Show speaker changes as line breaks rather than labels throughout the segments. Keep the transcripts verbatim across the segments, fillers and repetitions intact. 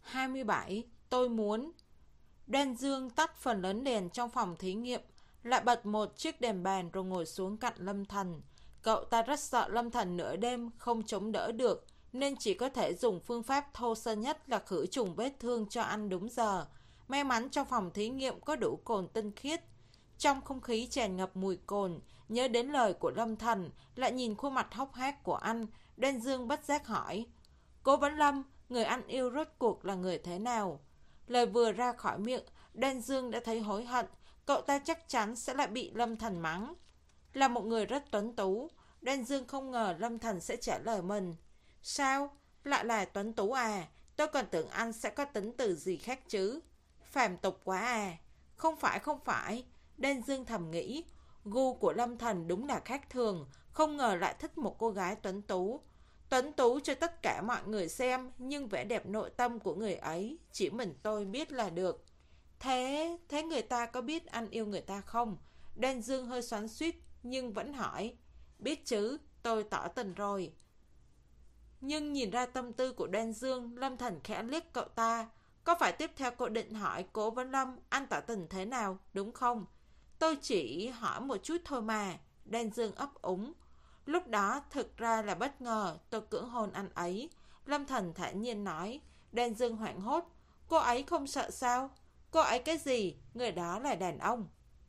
hai mươi bảy. Tôi muốn. Đen Dương tắt phần lớn đèn trong phòng thí nghiệm, lại bật một chiếc đèn bàn rồi ngồi xuống cạnh Lâm Thần. Cậu ta rất sợ Lâm Thần nửa đêm không chống đỡ được, nên chỉ có thể dùng phương pháp thô sơ nhất là khử trùng vết thương cho ăn đúng giờ. May mắn trong phòng thí nghiệm có đủ cồn tinh khiết. Trong không khí tràn ngập mùi cồn, nhớ đến lời của Lâm Thần, lại nhìn khuôn mặt hốc hác của anh, Đen Dương bất giác hỏi: Cố Vấn Lâm, người anh yêu rốt cuộc là người thế nào? Lời vừa ra khỏi miệng, Đen Dương đã thấy hối hận, cậu ta chắc chắn sẽ lại bị Lâm Thần mắng. Là một người rất tuấn tú, Đen Dương không ngờ Lâm Thần sẽ trả lời mình. Sao? Lại là tuấn tú à? Tôi còn tưởng anh sẽ có tính từ gì khác chứ. Phàm tục quá à? Không phải không phải, Đen Dương thầm nghĩ. Gu của Lâm Thần đúng là khác thường, không ngờ lại thích một cô gái tuấn tú. Tuấn tú cho tất cả mọi người xem, nhưng vẻ đẹp nội tâm của người ấy chỉ mình tôi biết là được. Thế, thế người ta có biết anh yêu người ta không? Đen Dương hơi xoắn xuýt nhưng vẫn hỏi. Biết chứ, tôi tỏ tình rồi. Nhưng nhìn ra tâm tư của Đen Dương, Lâm Thần khẽ liếc cậu ta. Có phải tiếp theo cô định hỏi Cố Vấn Lâm anh tỏ tình thế nào, đúng không? Tôi chỉ hỏi một chút thôi mà, Đen Dương ấp úng. Lúc đó thực ra là bất ngờ tôi cưỡng hôn anh ấy, Lâm Thần thản nhiên nói. Đen Dương hoảng hốt. Cô ấy không sợ sao? Cô ấy cái gì? Người đó là đàn ông.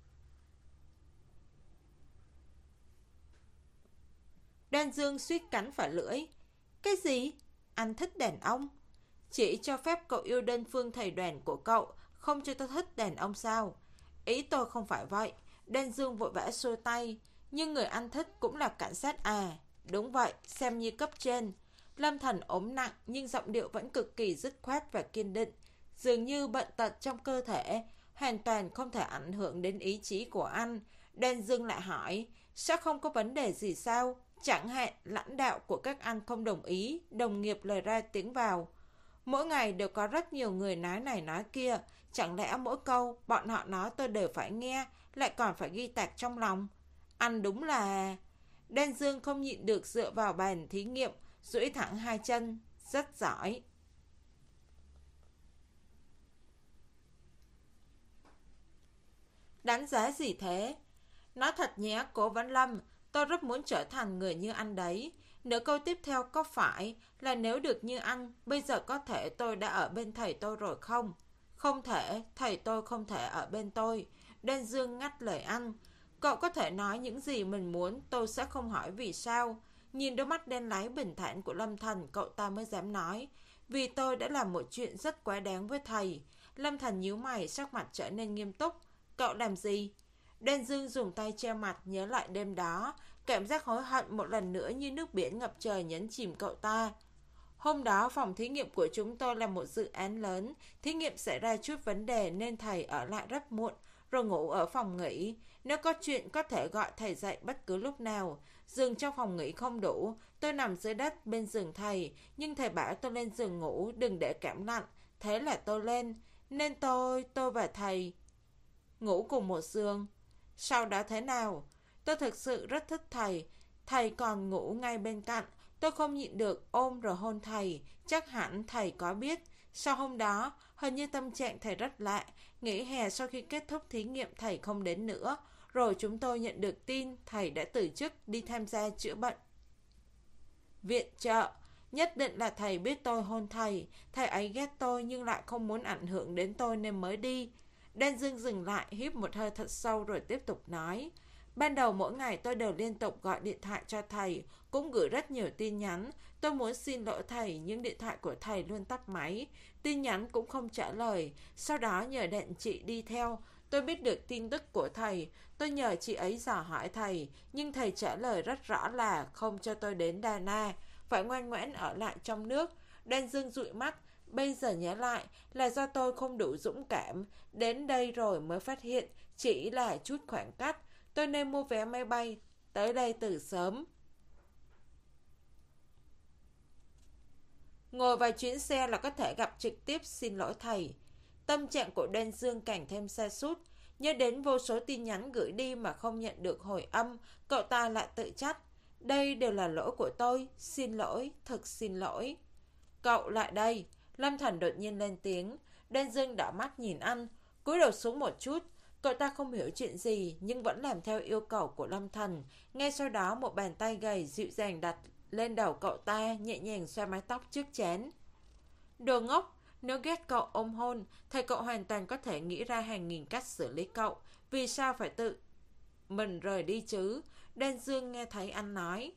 Đen Dương suýt cắn phải lưỡi. Cái gì? Anh thích đàn ông? Chỉ cho phép cậu yêu đơn phương thầy đoàn của cậu, không cho tôi thích đàn ông sao? Ý tôi không phải vậy. Đen Dương vội vã xua tay. Nhưng người anh thích cũng là cảnh sát à? Đúng vậy, xem như cấp trên. Lâm Thần ốm nặng nhưng giọng điệu vẫn cực kỳ dứt khoát và kiên định. Dường như bệnh tật trong cơ thể hoàn toàn không thể ảnh hưởng đến ý chí của anh. Đen Dương lại hỏi, sẽ không có vấn đề gì sao? Chẳng hạn lãnh đạo của các anh không đồng ý, đồng nghiệp lời ra tiếng vào. Mỗi ngày đều có rất nhiều người nói này nói kia, chẳng lẽ mỗi câu bọn họ nói tôi đều phải nghe, lại còn phải ghi tạc trong lòng? Anh đúng là... Đen Dương không nhịn được dựa vào bàn thí nghiệm, duỗi thẳng hai chân. Rất giỏi. Đánh giá gì thế? Nói thật nhé, Cố Vấn Lâm, tôi rất muốn trở thành người như anh đấy. Nửa câu tiếp theo có phải là nếu được như anh, bây giờ có thể tôi đã ở bên thầy tôi rồi không? Không thể, thầy tôi không thể ở bên tôi. Đen Dương ngắt lời anh. Cậu có thể nói những gì mình muốn, tôi sẽ không hỏi vì sao. Nhìn đôi mắt đen láy bình thản của Lâm Thần, cậu ta mới dám nói. Vì tôi đã làm một chuyện rất quá đáng với thầy. Lâm Thần nhíu mày, sắc mặt trở nên nghiêm túc. Cậu làm gì? Đen Dương dùng tay che mặt nhớ lại đêm đó. Cảm giác hối hận một lần nữa như nước biển ngập trời nhấn chìm cậu ta. Hôm đó phòng thí nghiệm của chúng tôi là một dự án lớn. Thí nghiệm xảy ra chút vấn đề nên thầy ở lại rất muộn, rồi ngủ ở phòng nghỉ. Nếu có chuyện có thể gọi thầy dậy bất cứ lúc nào. Giường trong phòng nghỉ không đủ, tôi nằm dưới đất bên giường thầy. Nhưng thầy bảo tôi lên giường ngủ, đừng để cảm lạnh. Thế là tôi lên. Nên tôi, tôi và thầy ngủ cùng một giường. Sau đó thế nào? Tôi thực sự rất thích thầy. Thầy còn ngủ ngay bên cạnh. Tôi không nhịn được ôm rồi hôn thầy. Chắc hẳn thầy có biết. Sau hôm đó, hình như tâm trạng thầy rất lạ. Nghỉ hè sau khi kết thúc thí nghiệm thầy không đến nữa. Rồi chúng tôi nhận được tin thầy đã từ chức đi tham gia chữa bệnh viện trợ. Nhất định là thầy biết tôi hôn thầy. Thầy ấy ghét tôi nhưng lại không muốn ảnh hưởng đến tôi nên mới đi. Đen Dương dừng lại, hít một hơi thật sâu rồi tiếp tục nói. Ban đầu mỗi ngày tôi đều liên tục gọi điện thoại cho thầy, cũng gửi rất nhiều tin nhắn. Tôi muốn xin lỗi thầy nhưng điện thoại của thầy luôn tắt máy, tin nhắn cũng không trả lời. Sau đó nhờ đèn chị đi theo, tôi biết được tin tức của thầy. Tôi nhờ chị ấy dò hỏi thầy, nhưng thầy trả lời rất rõ là không cho tôi đến Đà Na, phải ngoan ngoãn ở lại trong nước. Đen Dương dụi mắt. Bây giờ nhớ lại là do tôi không đủ dũng cảm. Đến đây rồi mới phát hiện chỉ là chút khoảng cách. Tôi nên mua vé máy bay tới đây từ sớm. Ngồi vài chuyến xe là có thể gặp trực tiếp xin lỗi thầy. Tâm trạng của Đen Dương càng thêm sa sút. Nhớ đến vô số tin nhắn gửi đi mà không nhận được hồi âm, cậu ta lại tự trách. Đây đều là lỗi của tôi. Xin lỗi, thật xin lỗi. Cậu lại đây. Lâm Thần đột nhiên lên tiếng. Đen Dương đỏ mắt nhìn anh, cúi đầu xuống một chút. Cậu ta không hiểu chuyện gì nhưng vẫn làm theo yêu cầu của Lâm Thần. Ngay sau đó một bàn tay gầy dịu dàng đặt lên đầu cậu ta, nhẹ nhàng xoa mái tóc trước trán. Đồ ngốc, nếu ghét cậu ôm hôn, thì cậu hoàn toàn có thể nghĩ ra hàng nghìn cách xử lý cậu. Vì sao phải tự mình rời đi chứ? Đen Dương nghe thấy anh nói.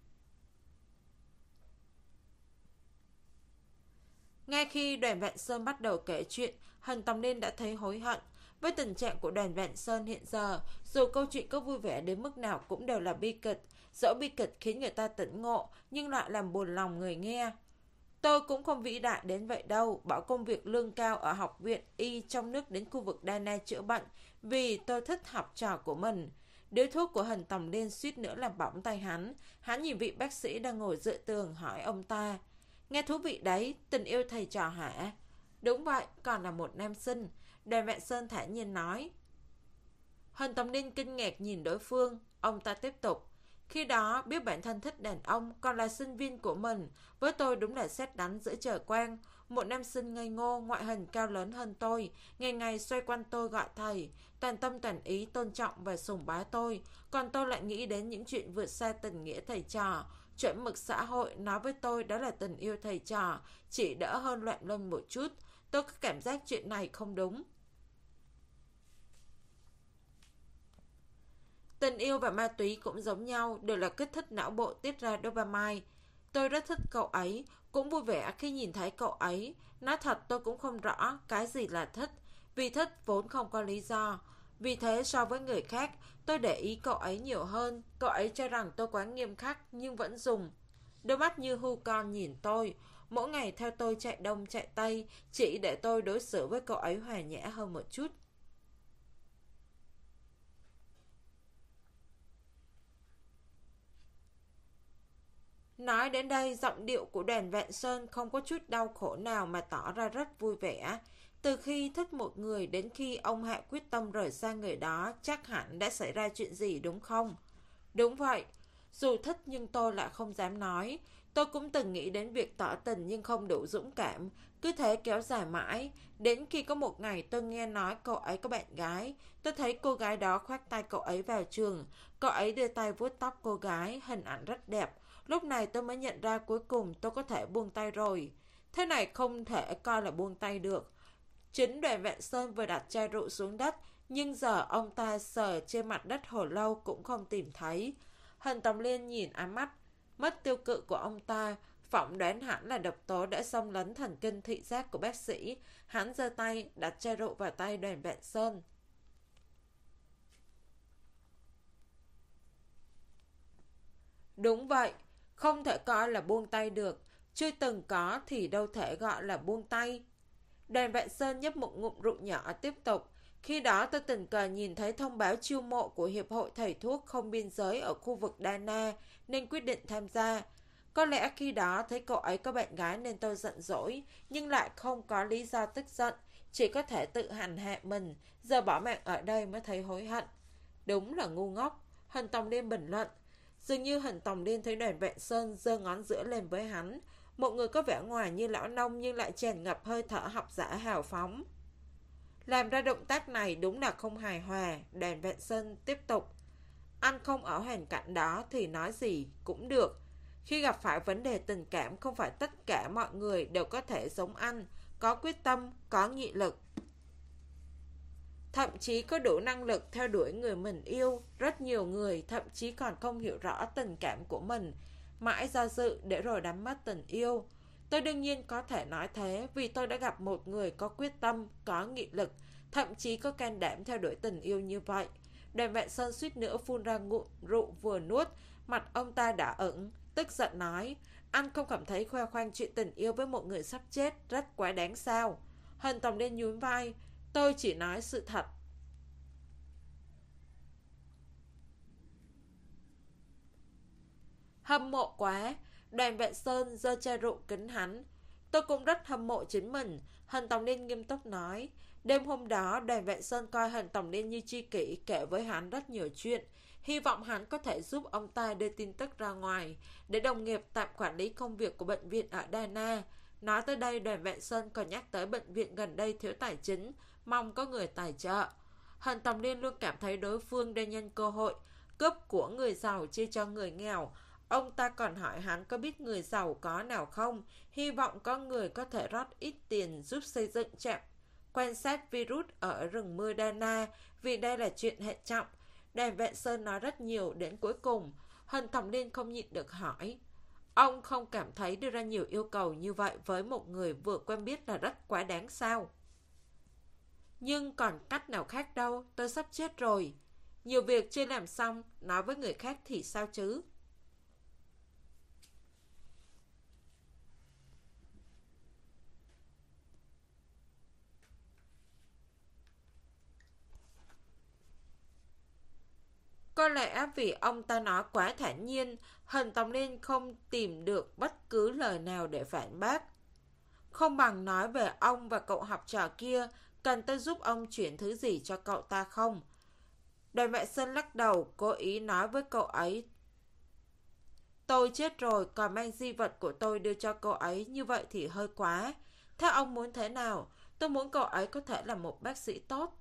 Ngay khi Đoàn Vạn Sơn bắt đầu kể chuyện, Hàn Tòng Liên đã thấy hối hận. Với tình trạng của Đoàn Vạn Sơn hiện giờ, dù câu chuyện có vui vẻ đến mức nào cũng đều là bi kịch. Dẫu bi kịch khiến người ta tỉnh ngộ, nhưng lại làm buồn lòng người nghe. Tôi cũng không vĩ đại đến vậy đâu, bỏ công việc lương cao ở học viện y trong nước đến khu vực Đa Na chữa bệnh, vì tôi thích học trò của mình. Điếu thuốc của Hàn Tòng Liên suýt nữa làm bỏng tay hắn. Hắn nhìn vị bác sĩ đang ngồi dựa tường hỏi ông ta. Nghe thú vị đấy, tình yêu thầy trò hả? Đúng vậy, còn là một nam sinh. Đoàn Vạn Sơn thản nhiên nói. Hàn Tòng Liên kinh ngạc nhìn đối phương. Ông ta tiếp tục. Khi đó biết bản thân thích đàn ông, còn là sinh viên của mình. Với tôi đúng là sét đánh giữa trời quang. Một nam sinh ngây ngô, ngoại hình cao lớn hơn tôi, ngày ngày xoay quanh tôi gọi thầy, toàn tâm toàn ý tôn trọng và sùng bái tôi. Còn tôi lại nghĩ đến những chuyện vượt xa tình nghĩa thầy trò. Chuẩn mực xã hội nói với tôi đó là tình yêu thầy trò, chỉ đỡ hơn loạn luân một chút. Tôi có cảm giác chuyện này không đúng. Tình yêu và ma túy cũng giống nhau, đều là kích thích não bộ tiết ra dopamine. Tôi rất thích cậu ấy, cũng vui vẻ khi nhìn thấy cậu ấy. Nói thật tôi cũng không rõ cái gì là thích, vì thích vốn không có lý do. Vì thế so với người khác, tôi để ý cậu ấy nhiều hơn. Cậu ấy cho rằng tôi quá nghiêm khắc nhưng vẫn dùng đôi mắt như hươu con nhìn tôi. Mỗi ngày theo tôi chạy đông chạy tây, chỉ để tôi đối xử với cậu ấy hòa nhã hơn một chút. Nói đến đây, giọng điệu của Đoàn Vạn Sơn không có chút đau khổ nào mà tỏ ra rất vui vẻ. Từ khi thích một người đến khi ông hạ quyết tâm rời xa người đó, chắc hẳn đã xảy ra chuyện gì đúng không? Đúng vậy. Dù thích nhưng tôi lại không dám nói. Tôi cũng từng nghĩ đến việc tỏ tình nhưng không đủ dũng cảm. Cứ thế kéo dài mãi. Đến khi có một ngày tôi nghe nói cậu ấy có bạn gái. Tôi thấy cô gái đó khoác tay cậu ấy vào trường. Cậu ấy đưa tay vuốt tóc cô gái, hình ảnh rất đẹp. Lúc này tôi mới nhận ra cuối cùng tôi có thể buông tay rồi. Thế này không thể coi là buông tay được. Chính Đoàn Vạn Sơn vừa đặt chai rượu xuống đất, nhưng giờ ông ta sờ trên mặt đất hồi lâu cũng không tìm thấy. Hàn Tòng Liên nhìn ám mắt mất tiêu cự của ông ta, phỏng đoán hẳn là độc tố đã xâm lấn thần kinh thị giác của bác sĩ. Hắn giơ tay đặt chai rượu vào tay Đoàn Vạn Sơn. Đúng vậy, không thể coi là buông tay được. Chưa từng có thì đâu thể gọi là buông tay. Đoàn Vạn Sơn nhấp một ngụm rượu nhỏ tiếp tục. Khi đó tôi tình cờ nhìn thấy thông báo chiêu mộ của Hiệp hội Thầy Thuốc Không Biên Giới ở khu vực Đa Na, nên quyết định tham gia. Có lẽ khi đó thấy cậu ấy có bạn gái nên tôi giận dỗi, nhưng lại không có lý do tức giận, chỉ có thể tự hành hạ mình, giờ bỏ mạng ở đây mới thấy hối hận. Đúng là ngu ngốc, Hàn Tòng Liên bình luận. Dường như Hàn Tòng Liên thấy Đoàn Vạn Sơn giơ ngón giữa lên với hắn, một người có vẻ ngoài như lão nông nhưng lại tràn ngập hơi thở học giả hào phóng. Làm ra động tác này đúng là không hài hòa. Đoàn Vạn Sơn tiếp tục. Anh không ở hoàn cảnh đó thì nói gì cũng được. Khi gặp phải vấn đề tình cảm, không phải tất cả mọi người đều có thể giống anh, có quyết tâm, có nghị lực, thậm chí có đủ năng lực theo đuổi người mình yêu. Rất nhiều người thậm chí còn không hiểu rõ tình cảm của mình, mãi do dự để rồi đánh mất tình yêu. Tôi đương nhiên có thể nói thế, vì tôi đã gặp một người có quyết tâm, có nghị lực, thậm chí có can đảm theo đuổi tình yêu như vậy. Đoàn Vạn Sơn suýt nữa phun ra ngụm rượu vừa nuốt. Mặt ông ta đã ửng, tức giận nói. Anh không cảm thấy khoe khoang chuyện tình yêu với một người sắp chết rất quá đáng sao? Hàn Tòng Liên nhún vai. Tôi chỉ nói sự thật. Hâm mộ quá. Đoàn Vạn Sơn giơ chai rượu kính hắn. Tôi cũng rất hâm mộ chính mình. Hàn Tòng Liên nghiêm túc nói. Đêm hôm đó, Đoàn Vạn Sơn coi Hàn Tòng Liên như tri kỷ, kể với hắn rất nhiều chuyện. Hy vọng hắn có thể giúp ông ta đưa tin tức ra ngoài, để đồng nghiệp tạm quản lý công việc của bệnh viện ở Đa Na. Nói tới đây, đoàn vệ Sơn còn nhắc tới bệnh viện gần đây thiếu tài chính, mong có người tài trợ. Hận Tòng Liên luôn cảm thấy đối phương đang nhân cơ hội cướp của người giàu chia cho người nghèo. Ông ta còn hỏi hắn có biết người giàu có nào không, hy vọng có người có thể rót ít tiền giúp xây dựng trạm quan sát virus ở rừng mưa Dana, vì đây là chuyện hệ trọng. Đoàn vệ Sơn nói rất nhiều, đến cuối cùng Hận Tòng Liên không nhịn được hỏi: ông không cảm thấy đưa ra nhiều yêu cầu như vậy với một người vừa quen biết là rất quá đáng sao? Nhưng còn cách nào khác đâu, tôi sắp chết rồi. Nhiều việc chưa làm xong, nói với người khác thì sao chứ? Có lẽ vì ông ta nói quá thản nhiên, Hận Tòng Liên không tìm được bất cứ lời nào để phản bác. Không bằng nói về ông và cậu học trò kia, cần tôi giúp ông chuyển thứ gì cho cậu ta không? Đoàn vệ Sơn lắc đầu, cố ý nói với cậu ấy: tôi chết rồi, còn mang di vật của tôi đưa cho cậu ấy, như vậy thì hơi quá. Thế ông muốn thế nào? Tôi muốn cậu ấy có thể là một bác sĩ tốt.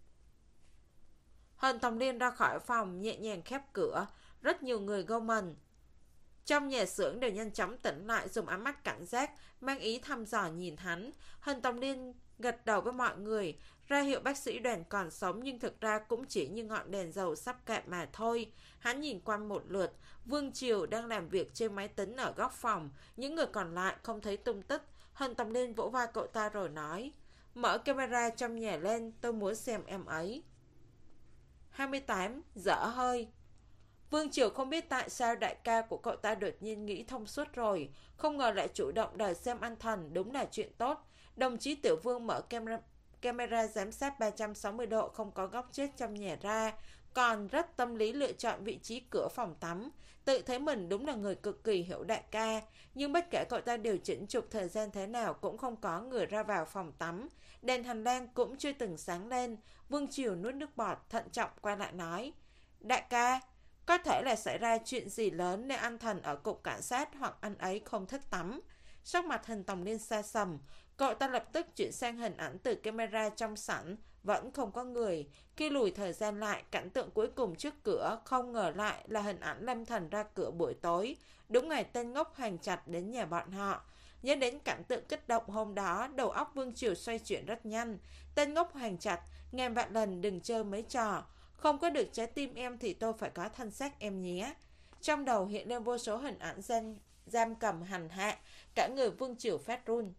Hận Tòng Liên ra khỏi phòng, nhẹ nhàng khép cửa. Rất nhiều người gâu mình trong nhà xưởng đều nhanh chóng tỉnh lại, dùng ánh mắt cảnh giác, mang ý thăm dò nhìn hắn. Hận Tòng Liên gật đầu với mọi người, ra hiệu bác sĩ Đoàn còn sống, nhưng thực ra cũng chỉ như ngọn đèn dầu sắp cạn mà thôi. Hắn nhìn quanh một lượt, Vương Triều đang làm việc trên máy tính ở góc phòng, những người còn lại không thấy tung tích. Hận Tòng Liên vỗ vai cậu ta rồi nói: mở camera trong nhà lên, tôi muốn xem em ấy. hai mươi tám. Dở hơi. Vương Triều không biết tại sao đại ca của cậu ta đột nhiên nghĩ thông suốt rồi, không ngờ lại chủ động đòi xem anh thần, đúng là chuyện tốt. Đồng chí Tiểu Vương mở camera, camera giám sát ba trăm sáu mươi độ, không có góc chết trong nhà ra, còn rất tâm lý lựa chọn vị trí cửa phòng tắm. Tự thấy mình đúng là người cực kỳ hiểu đại ca, nhưng bất kể cậu ta điều chỉnh chụp thời gian thế nào cũng không có người ra vào phòng tắm. Đèn hành lang cũng chưa từng sáng lên. Vương Triều nuốt nước bọt, thận trọng quay lại nói: đại ca, có thể là xảy ra chuyện gì lớn nên anh thần ở cục cảnh sát, hoặc anh ấy không thích tắm. Sắc mặt Hận Tòng Liên xa sầm, cậu ta lập tức chuyển sang hình ảnh từ camera trong sảnh, vẫn không có người. Khi lùi thời gian lại, cảnh tượng cuối cùng trước cửa không ngờ lại là hình ảnh Lâm Thần ra cửa buổi tối, đúng ngày tên ngốc Hành Trạch đến nhà bọn họ. Nhớ đến cảnh tượng kích động hôm đó, đầu óc Vương Triều xoay chuyển rất nhanh. Tên ngốc Hành Trạch, ngàn vạn lần đừng chơi mấy trò. Không có được trái tim em thì tôi phải có thân xác em nhé. Trong đầu hiện lên vô số hình ảnh giam, giam cầm hành hạ, cả người Vương Triều phát run.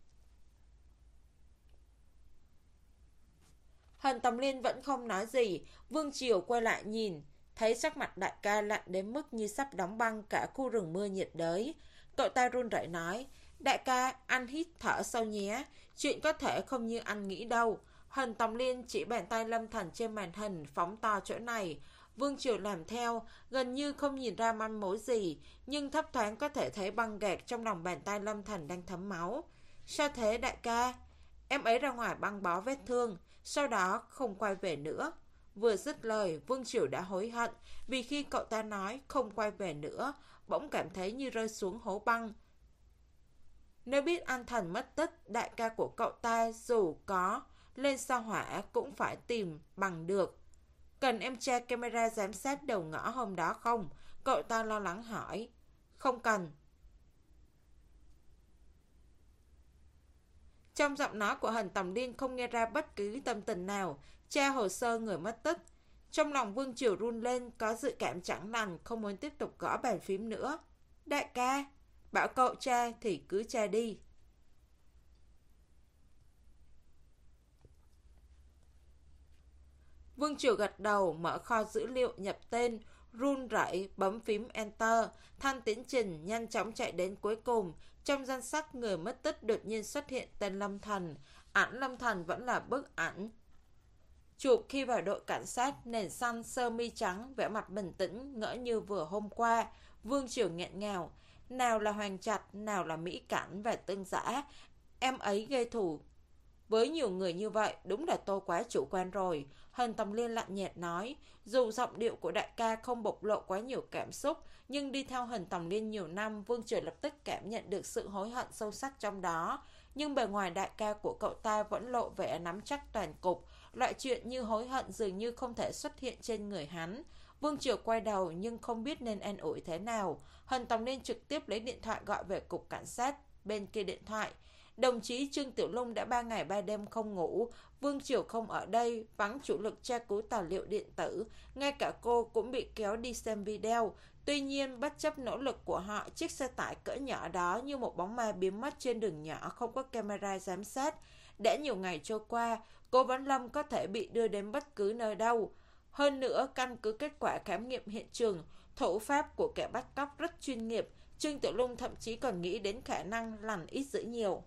Hận Tòng Liên vẫn không nói gì. Vương Triều quay lại nhìn, thấy sắc mặt đại ca lạnh đến mức như sắp đóng băng cả khu rừng mưa nhiệt đới. Cậu ta run rẩy nói: đại ca, anh hít thở sâu nhé, chuyện có thể không như anh nghĩ đâu. Hận Tòng Liên chỉ bàn tay Lâm Thần trên màn hình, phóng to chỗ này. Vương Triều làm theo, gần như không nhìn ra manh mối gì, nhưng thấp thoáng có thể thấy băng gạc trong lòng bàn tay Lâm Thần đang thấm máu. Sao thế đại ca? Em ấy ra ngoài băng bó vết thương, sau đó không quay về nữa. Vừa dứt lời, Vương Triều đã hối hận, vì khi cậu ta nói không quay về nữa, bỗng cảm thấy như rơi xuống hố băng. Nếu biết anh thần mất tích, đại ca của cậu ta dù có lên sao hỏa cũng phải tìm bằng được. Cần em tra camera giám sát đầu ngõ hôm đó không? Cậu ta lo lắng hỏi. Không cần. Trong giọng nói của Hận Tòng Liên không nghe ra bất cứ tâm tình nào. Tra hồ sơ người mất tích. Trong lòng Vương Triều run lên, có dự cảm chẳng lành, không muốn tiếp tục gõ bàn phím nữa. Đại ca, bảo cậu tra thì cứ tra đi. Vương Triều gật đầu, mở kho dữ liệu, nhập tên, run rẩy bấm phím Enter. Thanh tiến trình nhanh chóng chạy đến cuối cùng. Trong danh sách người mất tích đột nhiên xuất hiện tên Lâm Thần. Ảnh Lâm Thần vẫn là bức ảnh chụp khi vào đội cảnh sát, nền xanh, sơ mi trắng, vẻ mặt bình tĩnh, ngỡ như vừa hôm qua. Vương Triều nghẹn ngào. Nào là Hoàng Trạch, nào là Mỹ Cảnh và Tương Giã. Em ấy gây thù Với nhiều người như vậy, đúng là tôi quá chủ quan rồi. Hân Tầm Liên lạnh nhạt nói. Dù giọng điệu của đại ca không bộc lộ quá nhiều cảm xúc, nhưng đi theo Hân Tầm Liên nhiều năm, Vương Triều lập tức cảm nhận được sự hối hận sâu sắc trong đó. Nhưng bề ngoài đại ca của cậu ta vẫn lộ vẻ nắm chắc toàn cục. Loại chuyện như hối hận dường như không thể xuất hiện trên người hắn. Vương Triều quay đầu nhưng không biết nên an ủi thế nào. Hân Tầm Liên trực tiếp lấy điện thoại gọi về cục cảnh sát. Bên kia điện thoại, đồng chí Trương Tiểu Lung đã ba ngày ba đêm không ngủ. Vương Triều không ở đây, vắng chủ lực tra cứu tài liệu điện tử. Ngay cả cô cũng bị kéo đi xem video. Tuy nhiên, bất chấp nỗ lực của họ, chiếc xe tải cỡ nhỏ đó như một bóng ma biến mất trên đường nhỏ, không có camera giám sát. Đã nhiều ngày trôi qua, cô Vấn Lâm có thể bị đưa đến bất cứ nơi đâu. Hơn nữa, căn cứ kết quả khám nghiệm hiện trường, thủ pháp của kẻ bắt cóc rất chuyên nghiệp. Trương Tiểu Lung thậm chí còn nghĩ đến khả năng lành ít dữ nhiều.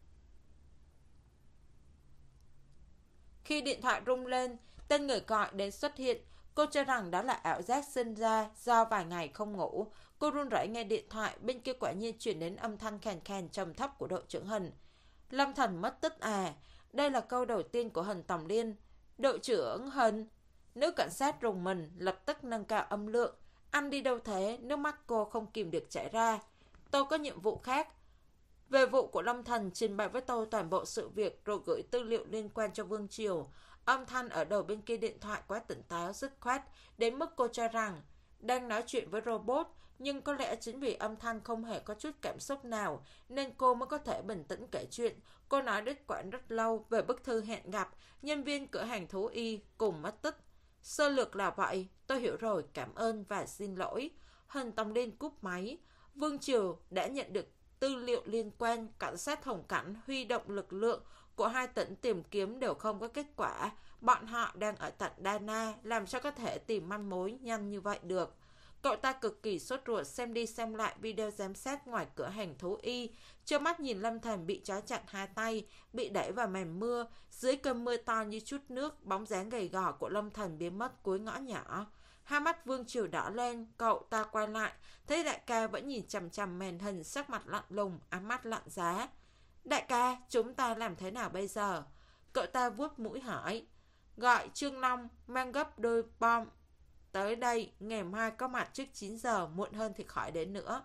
Khi điện thoại rung lên, tên người gọi đến xuất hiện. Cô cho rằng đó là ảo giác sinh ra do vài ngày không ngủ. Cô run rẩy nghe điện thoại, bên kia quả nhiên chuyển đến âm thanh khàn khàn trầm thấp của đội trưởng Hân. Lâm Thần mất tích à? Đây là câu đầu tiên của Hân Tầm Liên. Đội trưởng Hân. Nữ cảnh sát rùng mình, lập tức nâng cao âm lượng. Anh đi đâu thế? Nước mắt cô không kìm được chảy ra. Tôi có nhiệm vụ khác. Về vụ của Lâm Thần, trình bày với tôi toàn bộ sự việc rồi gửi tư liệu liên quan cho Vương Triều. Âm thanh ở đầu bên kia điện thoại quá tỉnh táo, dứt khoát, đến mức cô cho rằng đang nói chuyện với robot, nhưng có lẽ chính vì âm thanh không hề có chút cảm xúc nào nên cô mới có thể bình tĩnh kể chuyện. Cô nói đứt quãng rất lâu về bức thư hẹn gặp nhân viên cửa hàng thú y cùng mất tích. Sơ lược là vậy, tôi hiểu rồi, cảm ơn và xin lỗi. Hân Tầm Liên cúp máy. Vương Triều đã nhận được tư liệu liên quan, cảnh sát Hồng Cảnh huy động lực lượng của hai tỉnh tìm kiếm đều không có kết quả. Bọn họ đang ở tận Dana, làm sao có thể tìm manh mối nhanh như vậy được. Cậu ta cực kỳ sốt ruột xem đi xem lại video giám sát ngoài cửa hàng thú y. Trơ mắt nhìn Lâm Thần bị trói chặt hai tay, bị đẩy vào màn mưa. Dưới cơn mưa to như chút nước, bóng dáng gầy gò của Lâm Thần biến mất cuối ngõ nhỏ. Hai mắt Vương Triều đỏ lên, cậu ta quay lại, thấy đại ca vẫn nhìn chằm chằm màn hình, sắc mặt lạnh lùng, ám mắt lạnh giá. Đại ca, chúng ta làm thế nào bây giờ? Cậu ta vuốt mũi hỏi. Gọi Trương Long, mang gấp đôi bom. Tới đây, ngày mai có mặt trước chín giờ, muộn hơn thì khỏi đến nữa.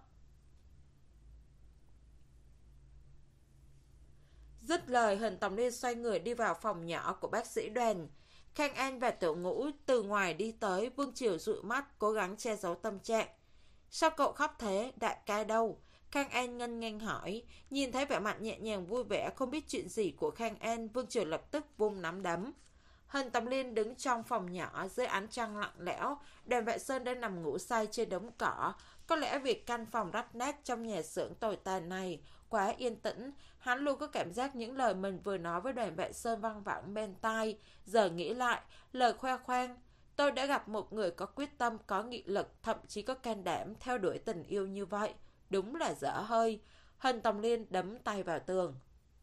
Dứt lời, Hân Tầm Liên xoay người đi vào phòng nhỏ của bác sĩ Đoàn. Khang An và Tiểu Ngũ từ ngoài đi tới, Vương Triều dụi mắt, cố gắng che giấu tâm trạng. Sao cậu khóc thế, đại ca đâu? Khang An ngân nghênh hỏi. Nhìn thấy vẻ mặt nhẹ nhàng vui vẻ, không biết chuyện gì của Khang An, Vương Triều lập tức vung nắm đấm. Hân Tầm Liên đứng trong phòng nhỏ dưới ánh trăng lặng lẽo. Đoàn Vệ Sơn đang nằm ngủ say trên đống cỏ. Có lẽ việc căn phòng rách nát trong nhà xưởng tồi tàn này quá yên tĩnh. Hắn luôn có cảm giác những lời mình vừa nói với Đoàn Vệ Sơn văng vẳng bên tai. Giờ nghĩ lại, lời khoe khoang. Tôi đã gặp một người có quyết tâm, có nghị lực, thậm chí có can đảm theo đuổi tình yêu như vậy. Đúng là dở hơi. Hân Tầm Liên đấm tay vào tường.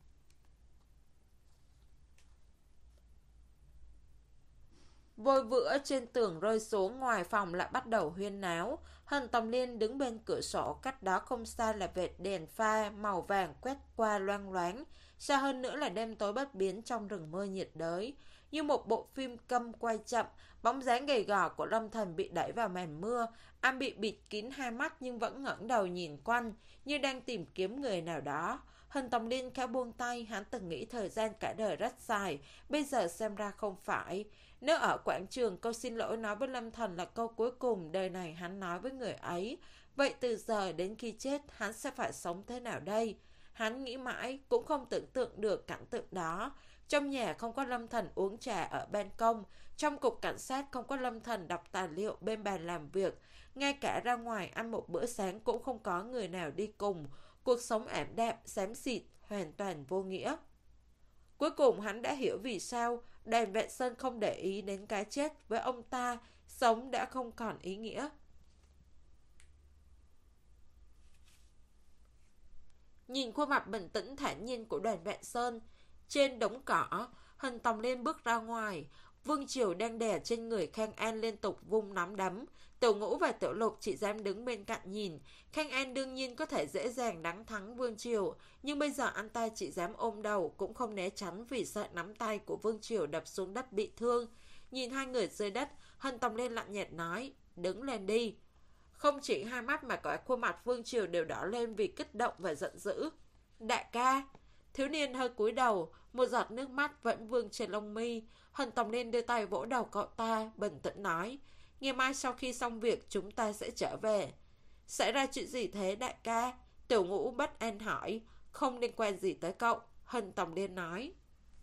Vôi vữa trên tường rơi xuống, ngoài phòng lại bắt đầu huyên náo. Hân Tầm Liên đứng bên cửa sổ, cách đó không xa là vệt đèn pha màu vàng quét qua loang loáng. Xa hơn nữa là đêm tối bất biến trong rừng mưa nhiệt đới. Như một bộ phim câm quay chậm, bóng dáng gầy gò của Lâm Thần bị đẩy vào màn mưa. Anh bị bịt kín hai mắt nhưng vẫn ngẩng đầu nhìn quanh, như đang tìm kiếm người nào đó. Hân Tầm Liên khẽ buông tay, hắn từng nghĩ thời gian cả đời rất dài, bây giờ xem ra không phải. Nếu ở quảng trường, câu xin lỗi nói với Lâm Thần là câu cuối cùng đời này hắn nói với người ấy. Vậy từ giờ đến khi chết, hắn sẽ phải sống thế nào đây? Hắn nghĩ mãi, cũng không tưởng tượng được cảnh tượng đó. Trong nhà không có Lâm Thần uống trà ở ban công, trong cục cảnh sát không có Lâm Thần đọc tài liệu bên bàn làm việc. Ngay cả ra ngoài ăn một bữa sáng cũng không có người nào đi cùng. Cuộc sống ảm đạm, xám xịt, hoàn toàn vô nghĩa. Cuối cùng hắn đã hiểu vì sao Đoàn Vệ Sơn không để ý đến cái chết. Với ông ta, sống đã không còn ý nghĩa. Nhìn khuôn mặt bình tĩnh thản nhiên của Đoàn Vệ Sơn trên đống cỏ, Hân Tầm Liên bước ra ngoài. Vương Triều đang đè trên người Khang An liên tục vung nắm đấm. Tiểu Ngũ và Tiểu Lục chỉ dám đứng bên cạnh nhìn. Khang An đương nhiên có thể dễ dàng đánh thắng Vương Triều, nhưng bây giờ anh ta chỉ dám ôm đầu, cũng không né tránh vì sợ nắm tay của Vương Triều đập xuống đất bị thương. Nhìn hai người dưới đất, Hân Tòng Liên lạnh nhạt nói, đứng lên đi. Không chỉ hai mắt mà cả khuôn mặt Vương Triều đều đỏ lên vì kích động và giận dữ. Đại ca! Thiếu niên hơi cúi đầu, một giọt nước mắt vẫn vương trên lông mi. Hân Tòng Liên đưa tay vỗ đầu cậu ta, bình tĩnh nói, ngày mai sau khi xong việc chúng ta sẽ trở về. Xảy ra chuyện gì thế đại ca? Tiểu Ngũ bất an hỏi. Không liên quan gì tới cậu, Hân Tòng Liên nói.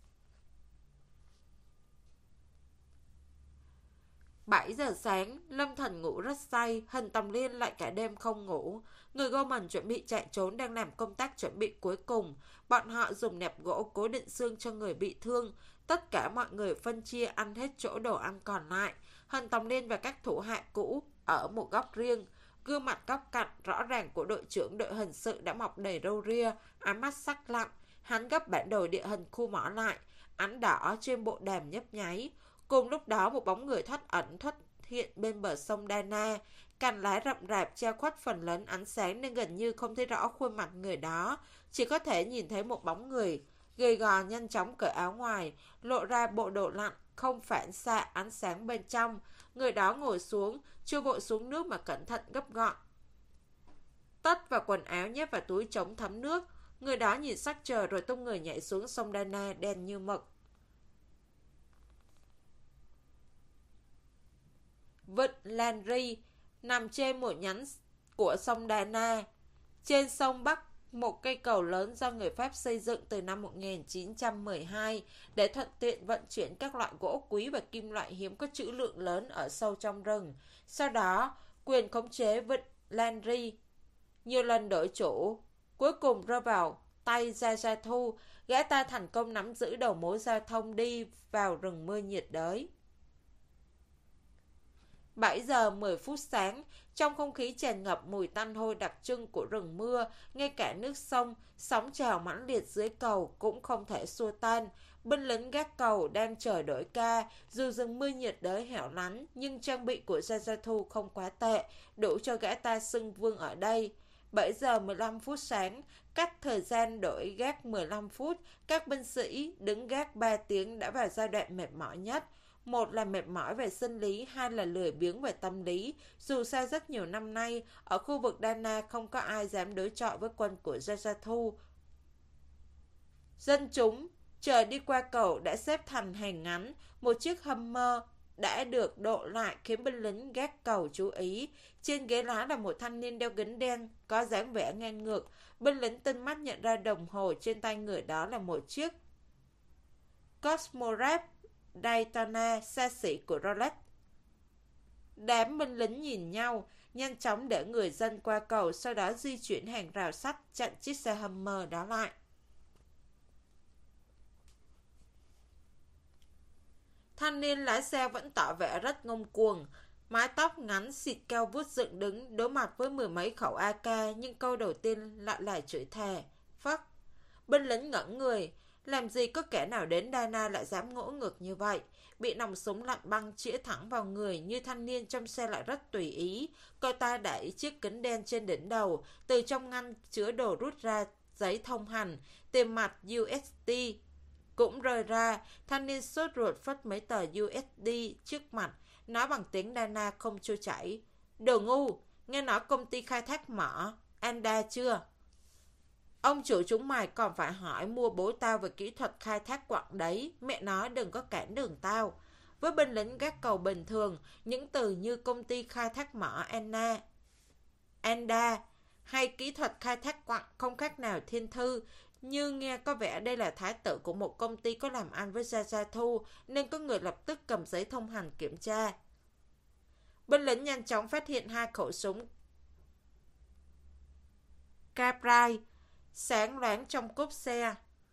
bảy giờ sáng, Lâm Thần ngủ rất say, Hân Tòng Liên lại cả đêm không ngủ. Người Goman chuẩn bị chạy trốn đang làm công tác chuẩn bị cuối cùng. Bọn họ dùng nẹp gỗ cố định xương cho người bị thương. Tất cả mọi người phân chia ăn hết chỗ đồ ăn còn lại. Hân Tòng Liên và các thủ hạ cũ ở một góc riêng. Gương mặt góc cạnh rõ ràng của đội trưởng đội hình sự đã mọc đầy râu ria, ánh mắt sắc lạnh. Hắn gấp bản đồ địa hình khu mỏ lại, ánh đỏ trên bộ đàm nhấp nháy. Cùng lúc đó một bóng người thoát ẩn thoát hiện bên bờ sông Dana. Cành lá rậm rạp che khuất phần lớn ánh sáng nên gần như không thấy rõ khuôn mặt người đó. Chỉ có thể nhìn thấy một bóng người gầy gò nhanh chóng cởi áo ngoài, lộ ra bộ đồ lặn không phản xạ ánh sáng bên trong. Người đó ngồi xuống, chưa vội xuống nước mà cẩn thận gấp gọn tất và quần áo nhét vào túi chống thấm nước. Người đó nhìn sắc trời rồi tung người nhảy xuống sông Dana đen như mực. Vịnh Landry nằm trên một nhánh của sông Dana. Trên sông Bắc, một cây cầu lớn do người Pháp xây dựng từ năm một nghìn chín trăm mười hai để thuận tiện vận chuyển các loại gỗ quý và kim loại hiếm có trữ lượng lớn ở sâu trong rừng. Sau đó, quyền khống chế vịnh Landry nhiều lần đổi chủ, cuối cùng rơi vào tay Gia Gia Thu. Gã ta thành công nắm giữ đầu mối giao thông đi vào rừng mưa nhiệt đới. bảy giờ mười phút sáng, trong không khí tràn ngập mùi tanh hôi đặc trưng của rừng mưa, ngay cả nước sông, sóng trào mãnh liệt dưới cầu cũng không thể xua tan. Binh lính gác cầu đang chờ đổi ca, dù rừng mưa nhiệt đới hẻo lánh, nhưng trang bị của Gia Gia Thu không quá tệ, đủ cho gã ta xưng vương ở đây. bảy giờ mười lăm phút sáng, cách thời gian đổi gác mười lăm phút, các binh sĩ đứng gác ba tiếng đã vào giai đoạn mệt mỏi nhất. Một là mệt mỏi về sinh lý, hai là lười biếng về tâm lý. Dù sao rất nhiều năm nay, ở khu vực Dana không có ai dám đối chọi với quân của Gia Gia Thu. Dân chúng chờ đi qua cầu đã xếp thành hàng ngắn. Một chiếc Hummer đã được độ lại khiến binh lính gác cầu chú ý. Trên ghế lái là một thanh niên đeo kính đen, có dáng vẻ ngang ngược. Binh lính tinh mắt nhận ra đồng hồ trên tay người đó là một chiếc Cosmograph Daytona xa xỉ của Rolex. Đám binh lính nhìn nhau, nhanh chóng để người dân qua cầu, sau đó di chuyển hàng rào sắt chặn chiếc xe Hummer đó lại. Thanh niên lái xe vẫn tỏ vẻ rất ngông cuồng, mái tóc ngắn xịt cao vút dựng đứng, đối mặt với mười mấy khẩu a ca, nhưng câu đầu tiên lại là chửi thề. Phắc! Binh lính ngẩn người. Làm gì có kẻ nào đến Dana lại dám ngỗ ngược như vậy. Bị nòng súng lạnh băng chĩa thẳng vào người, như thanh niên trong xe lại rất tùy ý. Cậu ta đẩy chiếc kính đen trên đỉnh đầu, từ trong ngăn chứa đồ rút ra giấy thông hành, tiền mặt u ét đê cũng rơi ra. Thanh niên sốt ruột phất mấy tờ u ét đê trước mặt, nói bằng tiếng Dana không trôi chảy. Đồ ngu, nghe nói công ty khai thác mỏ Anda chưa? Ông chủ chúng mày còn phải hỏi mua bố tao về kỹ thuật khai thác quặng đấy. Mẹ nói đừng có cản đường tao. Với binh lính gác cầu bình thường, những từ như công ty khai thác mỏ Anna, Anda hay kỹ thuật khai thác quặng không khác nào thiên thư. Như nghe có vẻ đây là thái tử của một công ty có làm ăn với Gia Gia Thu, nên có người lập tức cầm giấy thông hành kiểm tra. Binh lính nhanh chóng phát hiện hai khẩu súng Capri sáng loáng trong cốp xe.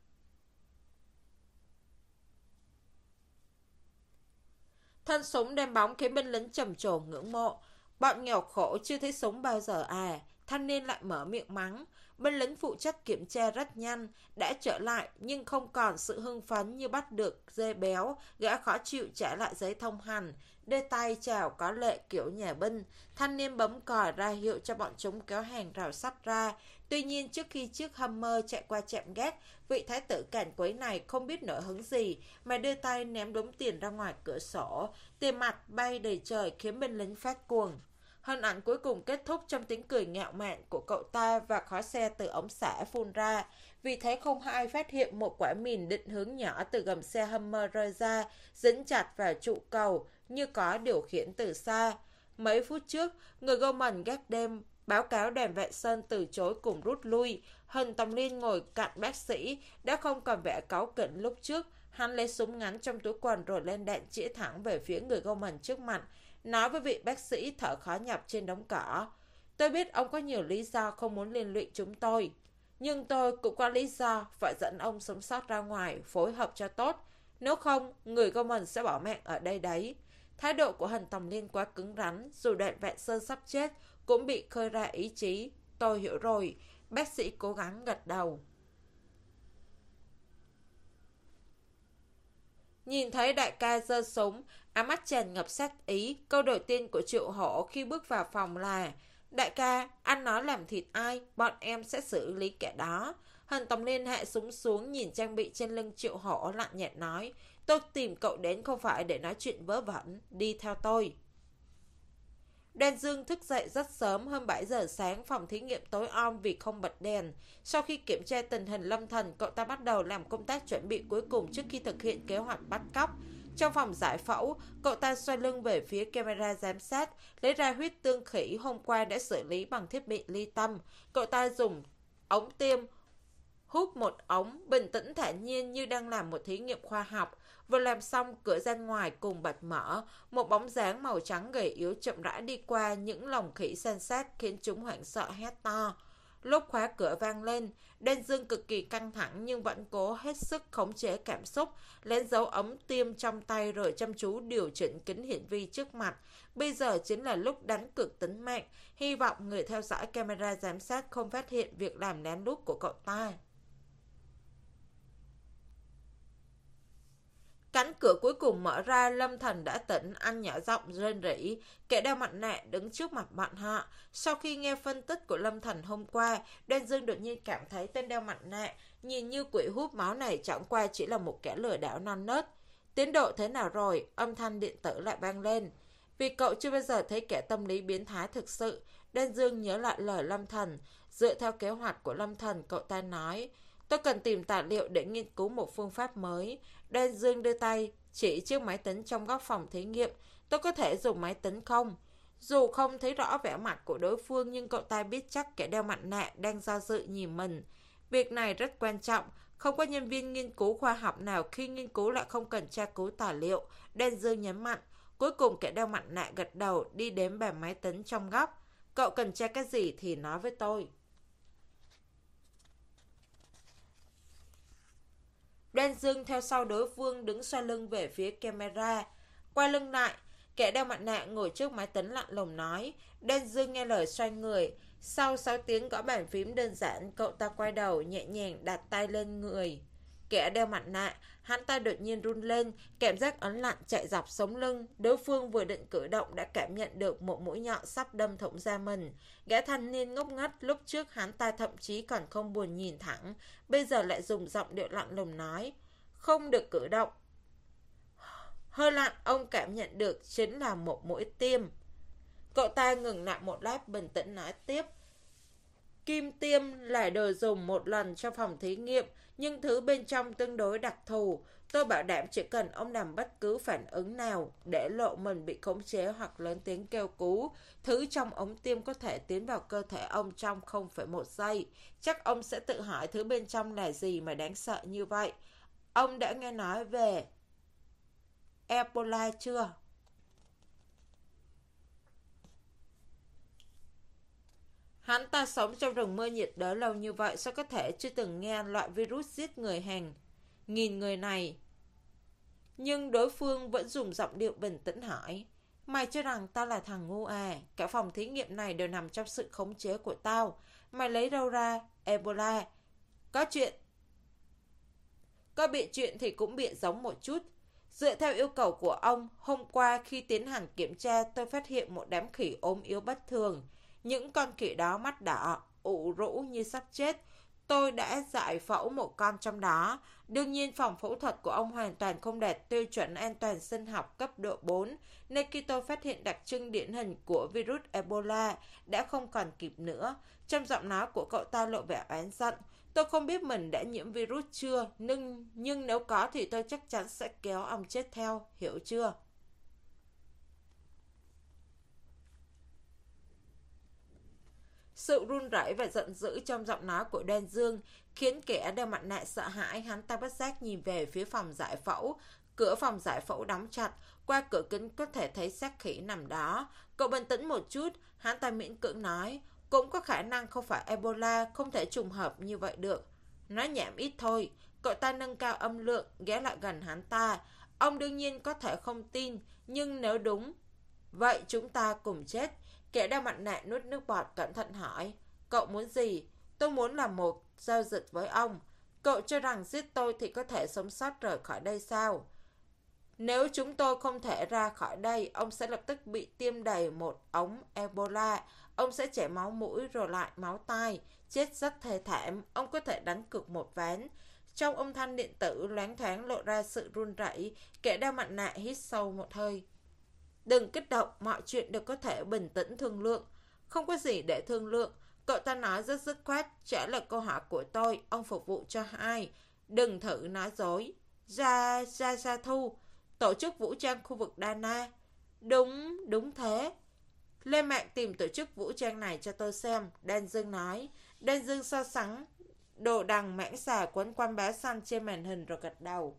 Thân súng đen bóng khiến binh lính trầm trồ ngưỡng mộ. Bọn nghèo khổ chưa thấy súng bao giờ à. thanh niên lại mở miệng mắng. Binh lính phụ trách kiểm tra rất nhanh, đã trở lại nhưng không còn sự hưng phấn như bắt được dê béo, gã khó chịu trả lại giấy thông hành, đưa tay chào có lệ kiểu nhà binh. Thanh niên bấm còi ra hiệu cho bọn chúng kéo hàng rào sắt ra. Tuy nhiên trước khi chiếc Hummer chạy qua trạm gác, vị thái tử cản quấy này không biết nổi hứng gì mà đưa tay ném đống tiền ra ngoài cửa sổ. Tiền mặt bay đầy trời khiến binh lính phát cuồng. Hình ảnh cuối cùng kết thúc trong tiếng cười ngạo mạn của cậu ta và khói xe từ ống xả phun ra. Vì thế không ai phát hiện một quả mìn định hướng nhỏ từ gầm xe Hummer rơi ra, dính chặt vào trụ cầu như có điều khiển từ xa. Mấy phút trước, người Gorman gác đêm báo cáo đoàn vệ sơn từ chối cùng rút lui. Hình Tòng Liên ngồi cạnh bác sĩ đã không còn vẻ cáu kỉnh lúc trước. Hắn lấy súng ngắn trong túi quần rồi lên đạn chĩa thẳng về phía người Gorman trước mặt, nói với vị bác sĩ thở khó nhọc trên đống cỏ. Tôi biết ông có nhiều lý do không muốn liên lụy chúng tôi, nhưng tôi cũng có lý do phải dẫn ông sống sót ra ngoài, phối hợp cho tốt. Nếu không, người Gorman sẽ bỏ mạng ở đây đấy. Thái độ của Hình Tòng Liên quá cứng rắn, dù đoạn Vạn Sơn sắp chết cũng bị khơi ra ý chí. Tôi hiểu rồi, bác sĩ cố gắng gật đầu. Nhìn thấy đại ca giơ súng, ám mắt tràn ngập sát ý, câu đầu tiên của Triệu Hổ khi bước vào phòng là: đại ca, anh nói làm thịt ai, bọn em sẽ xử lý kẻ đó. Hình Tòng Liên hạ súng xuống, nhìn trang bị trên lưng Triệu Hổ, lạnh nhạt nói: tôi tìm cậu đến không phải để nói chuyện vớ vẩn, đi theo tôi. Đoan Dương thức dậy rất sớm, hơn bảy giờ sáng, phòng thí nghiệm tối om vì không bật đèn. Sau khi kiểm tra tình hình lâm thần, cậu ta bắt đầu làm công tác chuẩn bị cuối cùng trước khi thực hiện kế hoạch bắt cóc. Trong phòng giải phẫu, cậu ta xoay lưng về phía camera giám sát, lấy ra huyết tương khỉ hôm qua đã xử lý bằng thiết bị ly tâm. Cậu ta dùng ống tiêm hút một ống, bình tĩnh thản nhiên như đang làm một thí nghiệm khoa học. Vừa làm xong, cửa ra ngoài cùng bật mở, một bóng dáng màu trắng gầy yếu chậm rãi đi qua những lồng khỉ san sát khiến chúng hoảng sợ hét to. Lúc khóa cửa vang lên, Đoan Dương cực kỳ căng thẳng nhưng vẫn cố hết sức khống chế cảm xúc, lén giấu ống tiêm trong tay rồi chăm chú điều chỉnh kính hiển vi trước mặt. Bây giờ chính là lúc đánh cược tính mạng, hy vọng người theo dõi camera giám sát không phát hiện việc làm lén lút của cậu ta. Cánh cửa cuối cùng mở ra, Lâm Thần đã tỉnh, anh nhỏ giọng rên rỉ. Kẻ đeo mặt nạ đứng trước mặt bọn họ. Sau khi nghe phân tích của Lâm Thần hôm qua, Đoan Dương đột nhiên cảm thấy tên đeo mặt nạ nhìn như quỷ hút máu này chẳng qua chỉ là một kẻ lừa đảo non nớt. Tiến độ thế nào rồi? Âm thanh điện tử lại vang lên. Vì cậu chưa bao giờ thấy kẻ tâm lý biến thái thực sự, Đoan Dương nhớ lại lời Lâm Thần. Dựa theo kế hoạch của Lâm Thần, cậu ta nói: tôi cần tìm tài liệu để nghiên cứu một phương pháp mới. Đoan Dương đưa tay chỉ chiếc máy tính trong góc phòng thí nghiệm. Tôi có thể dùng máy tính không? Dù không thấy rõ vẻ mặt của đối phương, nhưng cậu ta biết chắc kẻ đeo mặt nạ đang do dự nhìn mình. Việc này rất quan trọng. Không có nhân viên nghiên cứu khoa học nào khi nghiên cứu lại không cần tra cứu tài liệu. Đoan Dương nhấn mạnh. Cuối cùng kẻ đeo mặt nạ gật đầu, đi đến bàn máy tính trong góc. Cậu cần tra cái gì thì nói với tôi. Đoan Dương theo sau đối phương, đứng xoay lưng về phía camera. Quay lưng lại, kẻ đeo mặt nạ ngồi trước máy tính lạnh lùng nói. Đoan Dương nghe lời xoay người. Sau sáu tiếng gõ bàn phím đơn giản, cậu ta quay đầu nhẹ nhàng đặt tay lên người kẻ đeo mặt nạ. Hắn ta đột nhiên run lên, cảm giác ấn lạnh chạy dọc sống lưng. Đối phương vừa định cử động đã cảm nhận được một mũi nhọn sắp đâm thủng da mình. Gã thanh niên ngốc nghếch, lúc trước hắn ta thậm chí còn không buồn nhìn thẳng, bây giờ lại dùng giọng điệu lạnh lùng nói: không được cử động. Hơi lạnh ông cảm nhận được chính là một mũi tiêm. Cậu ta ngừng lại một lát, bình tĩnh nói tiếp: kim tiêm là đồ dùng một lần cho phòng thí nghiệm, nhưng thứ bên trong tương đối đặc thù. Tôi bảo đảm chỉ cần ông làm bất cứ phản ứng nào để lộ mình bị khống chế hoặc lớn tiếng kêu cứu, thứ trong ống tiêm có thể tiến vào cơ thể ông trong không phẩy một giây. Chắc ông sẽ tự hỏi thứ bên trong là gì mà đáng sợ như vậy. Ông đã nghe nói về Ebola chưa? Hắn ta sống trong rừng mưa nhiệt đới lâu như vậy, sao có thể chưa từng nghe loại virus giết người hàng nghìn người này? Nhưng đối phương vẫn dùng giọng điệu bình tĩnh hỏi: Mày cho rằng tao là thằng ngu à? Cả phòng thí nghiệm này đều nằm trong sự khống chế của tao. Mày lấy đâu ra Ebola? Có chuyện, có bịa chuyện thì cũng bịa giống một chút. Dựa theo yêu cầu của ông, hôm qua khi tiến hành kiểm tra tôi phát hiện một đám khỉ ốm yếu bất thường. Những con khỉ đó mắt đỏ, ủ rũ như sắp chết. Tôi đã giải phẫu một con trong đó. Đương nhiên phòng phẫu thuật của ông hoàn toàn không đạt tiêu chuẩn an toàn sinh học cấp độ bốn, nên khi tôi phát hiện đặc trưng điển hình của virus Ebola đã không còn kịp nữa. Trong giọng nói của cậu ta lộ vẻ oán giận. Tôi không biết mình đã nhiễm virus chưa, nhưng, nhưng nếu có thì tôi chắc chắn sẽ kéo ông chết theo, hiểu chưa? Sự run rẩy và giận dữ trong giọng nói của Đan Dương khiến kẻ đeo mặt nạ sợ hãi. Hắn ta bất giác nhìn về phía phòng giải phẫu. Cửa phòng giải phẫu đóng chặt, qua cửa kính có thể thấy xác khỉ nằm đó. Cậu bình tĩnh một chút, hắn ta miễn cưỡng nói, cũng có khả năng không phải Ebola, không thể trùng hợp như vậy được. Nói nhảm ít thôi. Cậu ta nâng cao âm lượng, ghé lại gần hắn ta. Ông đương nhiên có thể không tin, nhưng nếu đúng, vậy chúng ta cùng chết. Kẻ đeo mặt nạ nuốt nước bọt cẩn thận hỏi, cậu muốn gì? Tôi muốn làm một giao dịch với ông. Cậu cho rằng giết tôi thì có thể sống sót rời khỏi đây sao? Nếu chúng tôi không thể ra khỏi đây, ông sẽ lập tức bị tiêm đầy một ống Ebola. Ông sẽ chảy máu mũi rồi lại máu tai. Chết rất thê thảm. Ông có thể đánh cược một ván. Trong âm thanh điện tử loáng thoáng lộ ra sự run rẩy. Kẻ đeo mặt nạ hít sâu một hơi. Đừng kích động, mọi chuyện đều có thể bình tĩnh thương lượng. Không có gì để thương lượng. Cậu ta nói rất dứt khoát. Trả lời câu hỏi của tôi, ông phục vụ cho ai? Đừng thử nói dối. Ra, ra, ra thu. Tổ chức vũ trang khu vực Dana. Đúng, đúng thế. Lên mạng tìm tổ chức vũ trang này cho tôi xem. Đan Dương nói. Đan Dương so sánh đồ đằng mãng xà quấn quanh báo xanh trên màn hình rồi gật đầu.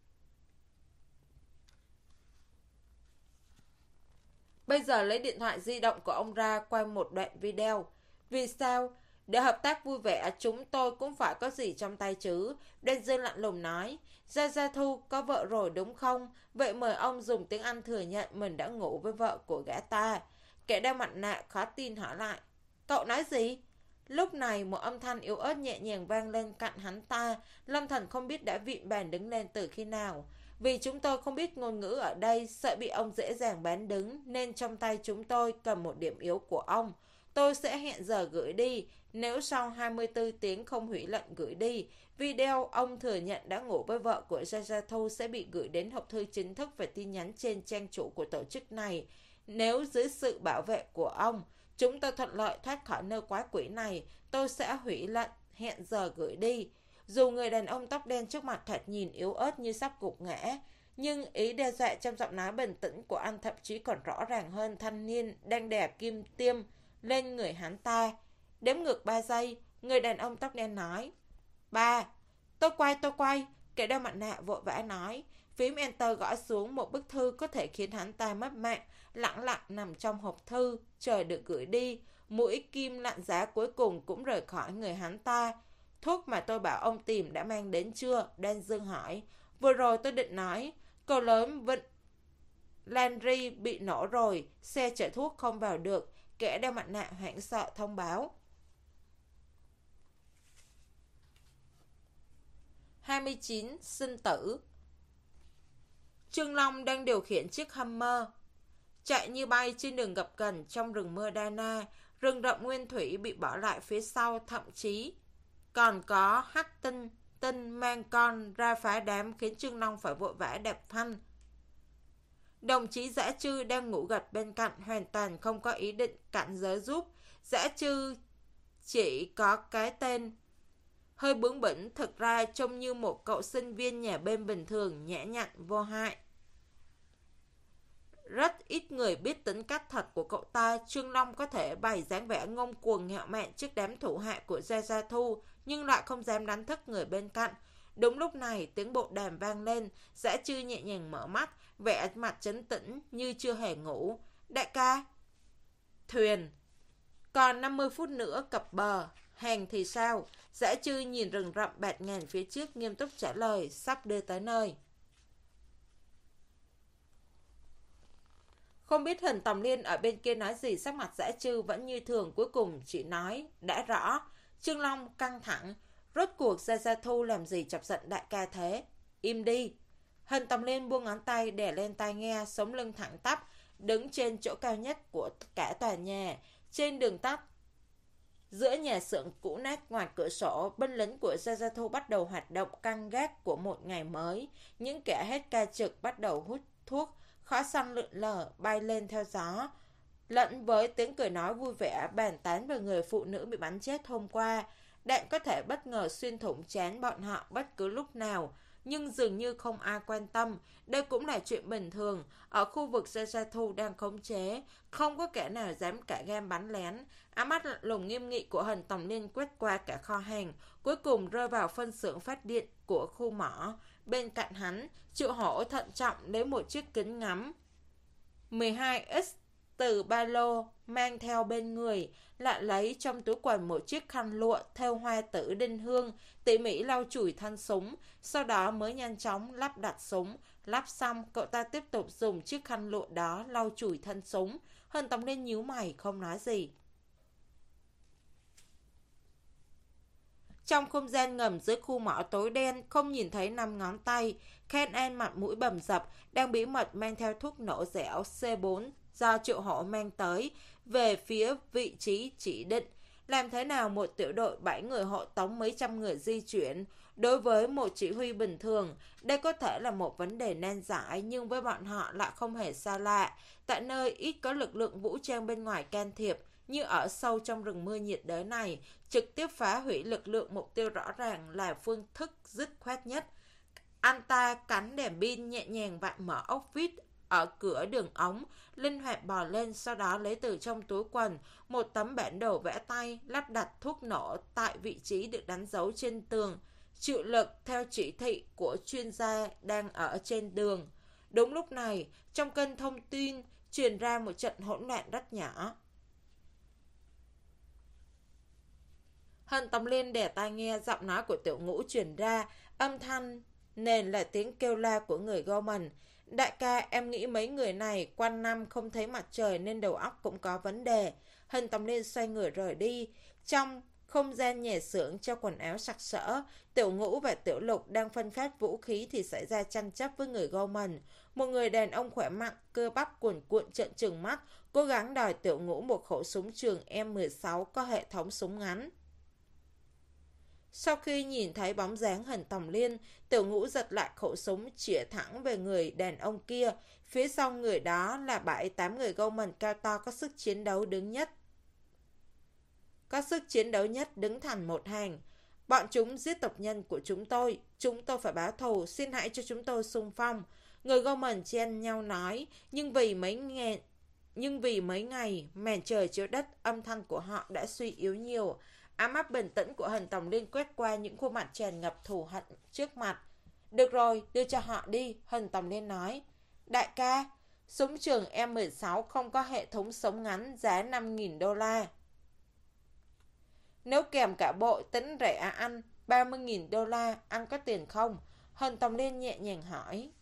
Bây giờ lấy điện thoại di động của ông ra quay một đoạn video. Vì sao? Để hợp tác vui vẻ chúng tôi cũng phải có gì trong tay chứ. Đan Dương lạnh lùng nói. Gia Gia Thu có vợ rồi đúng không? Vậy mời ông dùng tiếng Anh thừa nhận mình đã ngủ với vợ của gã ta. Kẻ đeo mặt nạ khó tin hỏi lại. Cậu nói gì? Lúc này một âm thanh yếu ớt nhẹ nhàng vang lên cạnh hắn ta. Lâm Thần không biết đã vịn bàn đứng lên từ khi nào. Vì chúng tôi không biết ngôn ngữ ở đây, sợ bị ông dễ dàng bán đứng, nên trong tay chúng tôi cầm một điểm yếu của ông. Tôi sẽ hẹn giờ gửi đi. Nếu sau hai mươi tư tiếng không hủy lệnh gửi đi, video ông thừa nhận đã ngủ với vợ của Jaja Thu sẽ bị gửi đến hộp thư chính thức và tin nhắn trên trang chủ của tổ chức này. Nếu dưới sự bảo vệ của ông, chúng tôi thuận lợi thoát khỏi nơi quái quỷ này, tôi sẽ hủy lệnh hẹn giờ gửi đi. Dù người đàn ông tóc đen trước mặt thoạt nhìn yếu ớt như sắp gục ngã, nhưng ý đe dọa trong giọng nói bình tĩnh của anh thậm chí còn rõ ràng hơn thanh niên đang đè kim tiêm lên người hắn ta. Đếm ngược ba giây, người đàn ông tóc đen nói. Ba, tôi quay tôi quay, kẻ đeo mặt nạ vội vã nói. Phím Enter gõ xuống một bức thư có thể khiến hắn ta mất mạng, lặng lặng nằm trong hộp thư, chờ được gửi đi. Mũi kim lạnh giá cuối cùng cũng rời khỏi người hắn ta. Thuốc mà tôi bảo ông tìm đã mang đến chưa? Đan Dương hỏi. Vừa rồi tôi định nói, cầu lớn Vịnh Landry bị nổ rồi, xe chở thuốc không vào được. Kẻ đeo mặt nạ hoảng sợ thông báo. hai mươi chín. Sinh tử. Trương Long đang điều khiển chiếc Hummer, chạy như bay trên đường gập ghềnh trong rừng mưa Dana. Rừng rậm nguyên thủy bị bỏ lại phía sau, thậm chí còn có hắc tinh tinh mang con ra phá đám, khiến Trương Long phải vội vã đạp phanh. Đồng chí Dã Trư đang ngủ gật bên cạnh, hoàn toàn không có ý định cản giới giúp. Dã Trư chỉ có cái tên hơi bướng bỉnh, thực ra trông như một cậu sinh viên nhà bên bình thường, nhã nhặn, vô hại. Rất ít người biết tính cách thật của cậu ta. Trương Long có thể bày dáng vẻ ngông cuồng ngạo mạn trước đám thủ hạ của Gia Gia Thu, nhưng lại không dám đánh thức người bên cạnh. Đúng lúc này, tiếng bộ đàm vang lên. Dã Trư nhẹ nhàng mở mắt, vẻ mặt trấn tĩnh như chưa hề ngủ. Đại ca, thuyền còn năm mươi phút nữa cập bờ. Hàng thì sao? Dã Trư nhìn rừng rậm bạt ngàn phía trước, nghiêm túc trả lời. Sắp đưa tới nơi. Không biết Hình Tòng Liên ở bên kia nói gì, sắc mặt dã trư vẫn như thường, cuối cùng chỉ nói, đã rõ. Trương Long căng thẳng, rốt cuộc Gia Gia Thu làm gì chọc giận đại ca thế? Im đi. Hình Tòng Liên buông ngón tay đè lên tai nghe, sống lưng thẳng tắp, đứng trên chỗ cao nhất của cả tòa nhà. Trên đường tắt, giữa nhà xưởng cũ nát ngoài cửa sổ, binh lính của Gia Gia Thu bắt đầu hoạt động canh gác của một ngày mới. Những kẻ hết ca trực bắt đầu hút thuốc, khói xăng lượn lờ bay lên theo gió, lẫn với tiếng cười nói vui vẻ bàn tán về người phụ nữ bị bắn chết hôm qua. Đạn có thể bất ngờ xuyên thủng trán bọn họ bất cứ lúc nào, nhưng dường như không ai quan tâm. Đây cũng là chuyện bình thường. Ở khu vực Gia Gia Thu đang khống chế, không có kẻ nào dám cả gan bắn lén. Ám mắt lạnh lùng nghiêm nghị của Hình Tòng Liên quét qua cả kho hàng, cuối cùng rơi vào phân xưởng phát điện của khu mỏ. Bên cạnh hắn, Triệu Hổ thận trọng lấy một chiếc kính ngắm mười hai x từ ba lô mang theo bên người, lại lấy trong túi quần một chiếc khăn lụa thêu hoa tử đinh hương, tỉ mỉ lau chùi thân súng, sau đó mới nhanh chóng lắp đặt súng. Lắp xong, cậu ta tiếp tục dùng chiếc khăn lụa đó lau chùi thân súng. Hình Tòng Liên nhíu mày không nói gì. Trong không gian ngầm dưới khu mỏ tối đen, không nhìn thấy năm ngón tay, Ken An mặt mũi bầm dập, đang bí mật mang theo thuốc nổ dẻo C bốn do Triệu Hổ mang tới, về phía vị trí chỉ định. Làm thế nào một tiểu đội bảy người hộ tống mấy trăm người di chuyển? Đối với một chỉ huy bình thường, đây có thể là một vấn đề nan giải, nhưng với bọn họ lại không hề xa lạ. Tại nơi ít có lực lượng vũ trang bên ngoài can thiệp, như ở sâu trong rừng mưa nhiệt đới này, trực tiếp phá hủy lực lượng mục tiêu rõ ràng là phương thức dứt khoát nhất. Anh ta cắn đèn pin nhẹ nhàng vặn mở ốc vít ở cửa đường ống, linh hoạt bò lên, sau đó lấy từ trong túi quần một tấm bản đồ vẽ tay, lắp đặt thuốc nổ tại vị trí được đánh dấu trên tường, chịu lực theo chỉ thị của chuyên gia đang ở trên đường. Đúng lúc này, trong kênh thông tin truyền ra một trận hỗn loạn rất nhỏ. Hình Tòng Liên đè tai nghe, giọng nói của Tiểu Ngũ truyền ra, âm thanh nền là tiếng kêu la của người Gorman. Đại ca, em nghĩ mấy người này quanh năm không thấy mặt trời nên đầu óc cũng có vấn đề. Hình Tòng Liên xoay người rời đi. Trong không gian nhà xưởng cho quần áo sặc sỡ, Tiểu Ngũ và Tiểu Lục đang phân phát vũ khí thì xảy ra tranh chấp với người Gorman. Một người đàn ông khỏe mạnh, cơ bắp cuồn cuộn trợn trừng mắt, cố gắng đòi Tiểu Ngũ một khẩu súng trường M mười sáu có hệ thống súng ngắn. Sau khi nhìn thấy bóng dáng Hình Tòng Liên, Tiểu Ngũ giật lại khẩu súng chĩa thẳng về người đàn ông kia. Phía sau người đó là bảy tám người Gorman cao to có sức chiến đấu đứng nhất. Có sức chiến đấu nhất đứng thành một hàng. Bọn chúng giết tộc nhân của chúng tôi. Chúng tôi phải báo thù, xin hãy cho chúng tôi xung phong. Người Gorman chen nhau nói, nhưng vì mấy ngày, nhưng vì mấy ngày màn trời chiếu đất, âm thanh của họ đã suy yếu nhiều. Ám áp bình tĩnh của Hình Tòng Liên quét qua những khuôn mặt tràn ngập thù hận trước mặt. Được rồi, đưa cho họ đi, Hình Tòng Liên nói. Đại ca, súng trường M mười sáu không có hệ thống súng ngắn, giá năm nghìn đô la. Nếu kèm cả bộ tính rẻ à anh, ba mươi nghìn đô la, anh có tiền không? Hình Tòng Liên nhẹ nhàng hỏi.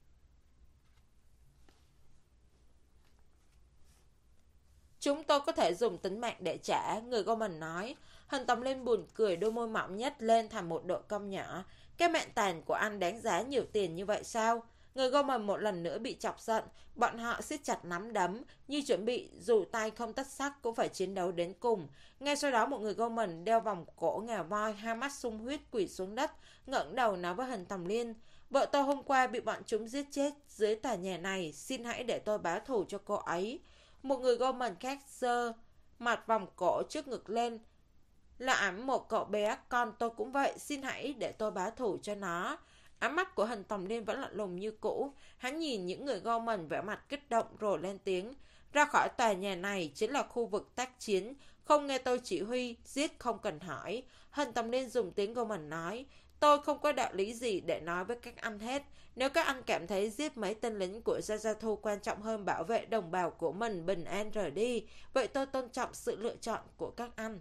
Chúng tôi có thể dùng tính mạng để trả, người Gorman nói. Hình Tòng Liên buồn cười, đôi môi mỏng nhếch lên thành một độ cong nhỏ. Cái mạng tàn của anh đáng giá nhiều tiền như vậy sao? Người Gorman một lần nữa bị chọc giận. Bọn họ siết chặt nắm đấm, như chuẩn bị dù tay không tất sắc cũng phải chiến đấu đến cùng. Ngay sau đó một người Gorman đeo vòng cổ ngà voi, hai mắt sung huyết quỳ xuống đất, ngẩng đầu nói với Hình Tòng Liên. Vợ tôi hôm qua bị bọn chúng giết chết dưới tòa nhà này, xin hãy để tôi báo thù cho cô ấy. Một người Gorman khác giơ mặt vòng cổ trước ngực lên. Là ẵm một cậu bé, con tôi cũng vậy, xin hãy để tôi báo thù cho nó. Ám mắt của Hình Tòng Liên vẫn lạnh lùng như cũ. Hắn nhìn những người Gorman vẻ mặt kích động rồi lên tiếng. Ra khỏi tòa nhà này chính là khu vực tác chiến, không nghe tôi chỉ huy, giết không cần hỏi. Hình Tòng Liên dùng tiếng Gorman nói. Tôi không có đạo lý gì để nói với các anh hết. Nếu các anh cảm thấy giết mấy tên lính của Gia Gia Thu quan trọng hơn bảo vệ đồng bào của mình bình an rời đi, vậy tôi tôn trọng sự lựa chọn của các anh.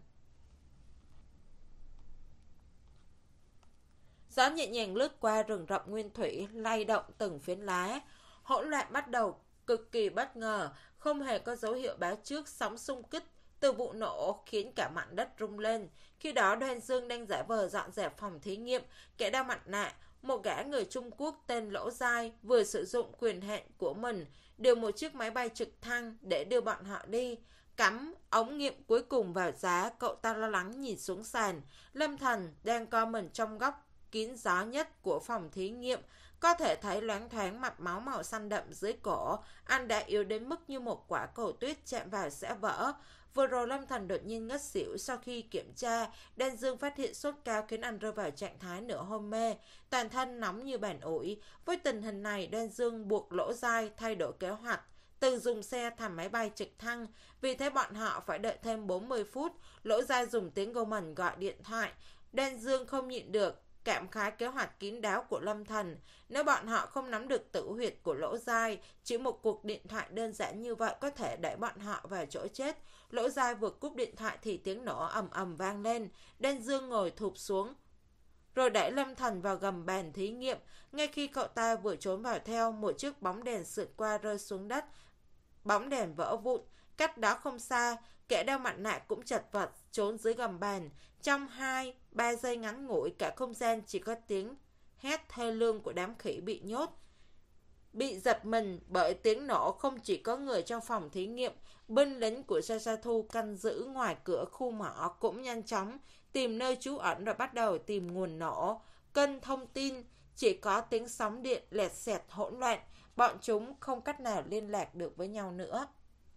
Gió nhẹ nhàng lướt qua rừng rậm nguyên thủy, lay động từng phiến lá. Hỗn loạn bắt đầu cực kỳ bất ngờ, không hề có dấu hiệu báo trước sóng xung kích từ vụ nổ khiến cả mặt đất rung lên. Khi đó Đoan Dương đang giả vờ dọn dẹp phòng thí nghiệm, kẻ đeo mặt nạ, một gã người Trung Quốc tên Lỗ Giai, vừa sử dụng quyền hạn của mình điều một chiếc máy bay trực thăng để đưa bọn họ đi. Cắm ống nghiệm cuối cùng vào giá, cậu ta lo lắng nhìn xuống sàn. Lâm Thần đang co mình trong góc kín gió nhất của phòng thí nghiệm, có thể thấy loáng thoáng mạch máu màu xanh đậm dưới cổ. Anh đã yếu đến mức như một quả cầu tuyết chạm vào sẽ vỡ. Vừa rồi Lâm Thần đột nhiên ngất xỉu sau khi kiểm tra. Đan Dương phát hiện sốt cao khiến anh rơi vào trạng thái nửa hôn mê, toàn thân nóng như bàn ủi. Với tình hình này, Đan Dương buộc Lỗ Giai thay đổi kế hoạch, từ dùng xe thành máy bay trực thăng. Vì thế bọn họ phải đợi thêm bốn mươi phút. Lỗ Giai dùng tiếng Goldman gọi điện thoại. Đan Dương không nhịn được, cảm khái kế hoạch kín đáo của Lâm Thần. Nếu bọn họ không nắm được tử huyệt của Lỗ Giai, chỉ một cuộc điện thoại đơn giản như vậy có thể đẩy bọn họ vào chỗ chết. Lỗ Giai vừa cúp điện thoại thì tiếng nổ ầm ầm vang lên. Đan Dương ngồi thụp xuống, rồi đẩy Lâm Thần vào gầm bàn thí nghiệm. Ngay khi cậu ta vừa trốn vào theo, một chiếc bóng đèn sượt qua rơi xuống đất. Bóng đèn vỡ vụn. Cách đó không xa, kẻ đeo mặt nạ cũng chật vật trốn dưới gầm bàn. Trong hai ba giây ngắn ngủi, cả không gian chỉ có tiếng hét thê lương của đám khỉ bị nhốt. Bị giật mình bởi tiếng nổ, không chỉ có người trong phòng thí nghiệm, binh lính của Sasathu canh giữ ngoài cửa khu mỏ cũng nhanh chóng tìm nơi trú ẩn rồi bắt đầu tìm nguồn nổ. Kênh thông tin chỉ có tiếng sóng điện lẹt xẹt hỗn loạn, bọn chúng không cách nào liên lạc được với nhau nữa.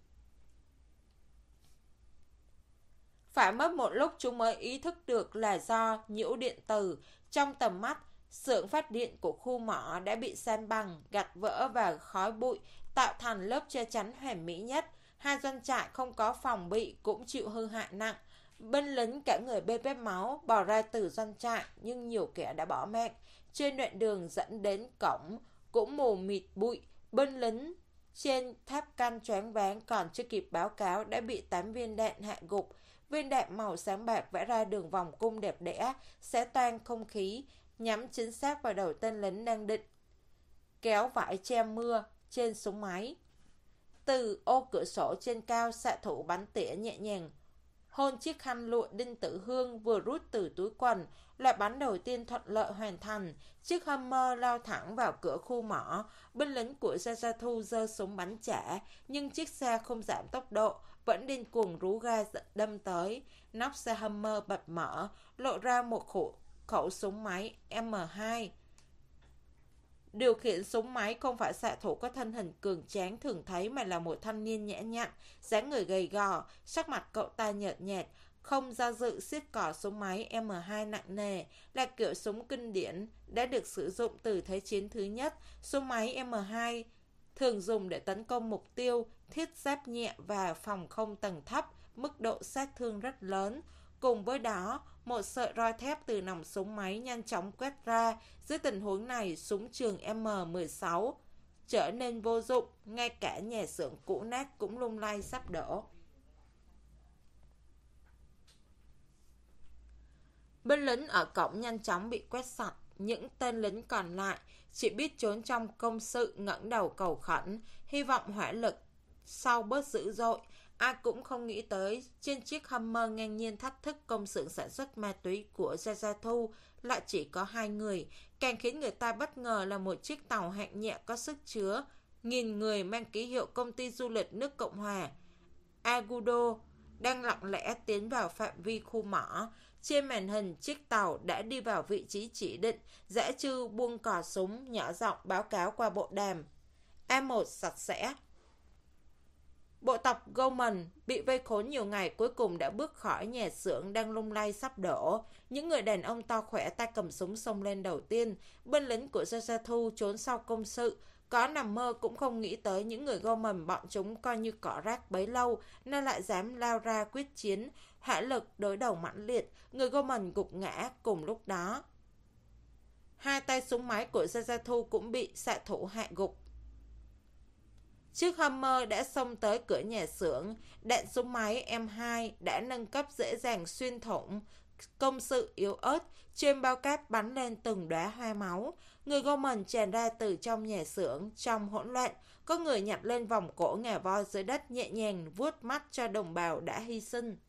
Phải mất một lúc chúng mới ý thức được là do nhiễu điện từ. Trong tầm mắt, xưởng phát điện của khu mỏ đã bị san bằng, gạch vỡ và khói bụi tạo thành lớp che chắn hoàn mỹ nhất. Hai doanh trại không có phòng bị cũng chịu hư hại nặng. Binh lính cả người bê bết máu bỏ ra từ doanh trại, nhưng nhiều kẻ đã bỏ mạng. Trên đoạn đường dẫn đến cổng cũng mù mịt bụi. Binh lính trên tháp canh choáng váng, còn chưa kịp báo cáo đã bị tám viên đạn hạ gục. Viên đạn màu sáng bạc vẽ ra đường vòng cung đẹp đẽ, xé toang không khí, nhắm chính xác vào đầu tên lính đang định kéo vải che mưa trên súng máy. Từ ô cửa sổ trên cao, xạ thủ bắn tỉa nhẹ nhàng hôn chiếc khăn lụa Đinh Tử Hương vừa rút từ túi quần. Loại bắn đầu tiên thuận lợi hoàn thành. Chiếc Hummer lao thẳng vào cửa khu mỏ. Binh lính của Sasathu giơ súng bắn trả, nhưng chiếc xe không giảm tốc độ, vẫn điên cuồng rú ga đâm tới. Nóc xe Hummer bật mở, lộ ra một khẩu, khẩu súng máy M hai. Điều khiển súng máy không phải xạ thủ có thân hình cường tráng thường thấy, mà là một thanh niên nhã nhặn, dáng người gầy gò. Sắc mặt cậu ta nhợt nhạt, không do dự siết cò súng máy M hai nặng nề, là kiểu súng kinh điển đã được sử dụng từ Thế chiến thứ nhất. Súng máy M hai thường dùng để tấn công mục tiêu, thiết giáp nhẹ và phòng không tầng thấp, mức độ sát thương rất lớn. Cùng với đó, một sợi roi thép từ nòng súng máy nhanh chóng quét ra. Dưới tình huống này, súng trường M mười sáu trở nên vô dụng, ngay cả nhà xưởng cũ nát cũng lung lay sắp đổ. Binh lính ở cổng nhanh chóng bị quét sạch. Những tên lính còn lại chỉ biết trốn trong công sự, ngẩng đầu cầu khẩn, hy vọng hỏa lực sau bớt dữ dội. Ai cũng không nghĩ tới trên chiếc Hummer ngang nhiên thách thức công xưởng sản xuất ma túy của Sasathu lại chỉ có hai người. Càng khiến người ta bất ngờ là một chiếc tàu hạng nhẹ có sức chứa nghìn người mang ký hiệu công ty du lịch nước Cộng hòa Agudo đang lặng lẽ tiến vào phạm vi khu mỏ. Trên màn hình, chiếc tàu đã đi vào vị trí chỉ định. Dã Trư buông cò súng, nhỏ giọng báo cáo qua bộ đàm. A một sạch sẽ. Bộ tộc Goldman bị vây khốn nhiều ngày cuối cùng đã bước khỏi nhà xưởng đang lung lay sắp đổ. Những người đàn ông to khỏe tay cầm súng xông lên đầu tiên. Binh lính của Sasathu trốn sau công sự. Có nằm mơ cũng không nghĩ tới những người Goldman bọn chúng coi như cỏ rác bấy lâu, nên lại dám lao ra quyết chiến. Hỏa lực đối đầu mãnh liệt, người Goldman gục ngã cùng lúc đó. Hai tay súng máy của Sasathu cũng bị xạ thủ hạ gục. Chiếc Hummer đã xông tới cửa nhà xưởng, đạn súng máy M hai đã nâng cấp dễ dàng xuyên thủng công sự yếu ớt, trên bao cát bắn lên từng đóa hoa máu. Người Gorman tràn ra từ trong nhà xưởng, trong hỗn loạn. Có người nhặt lên vòng cổ ngà voi dưới đất, nhẹ nhàng vuốt mắt cho đồng bào đã hy sinh.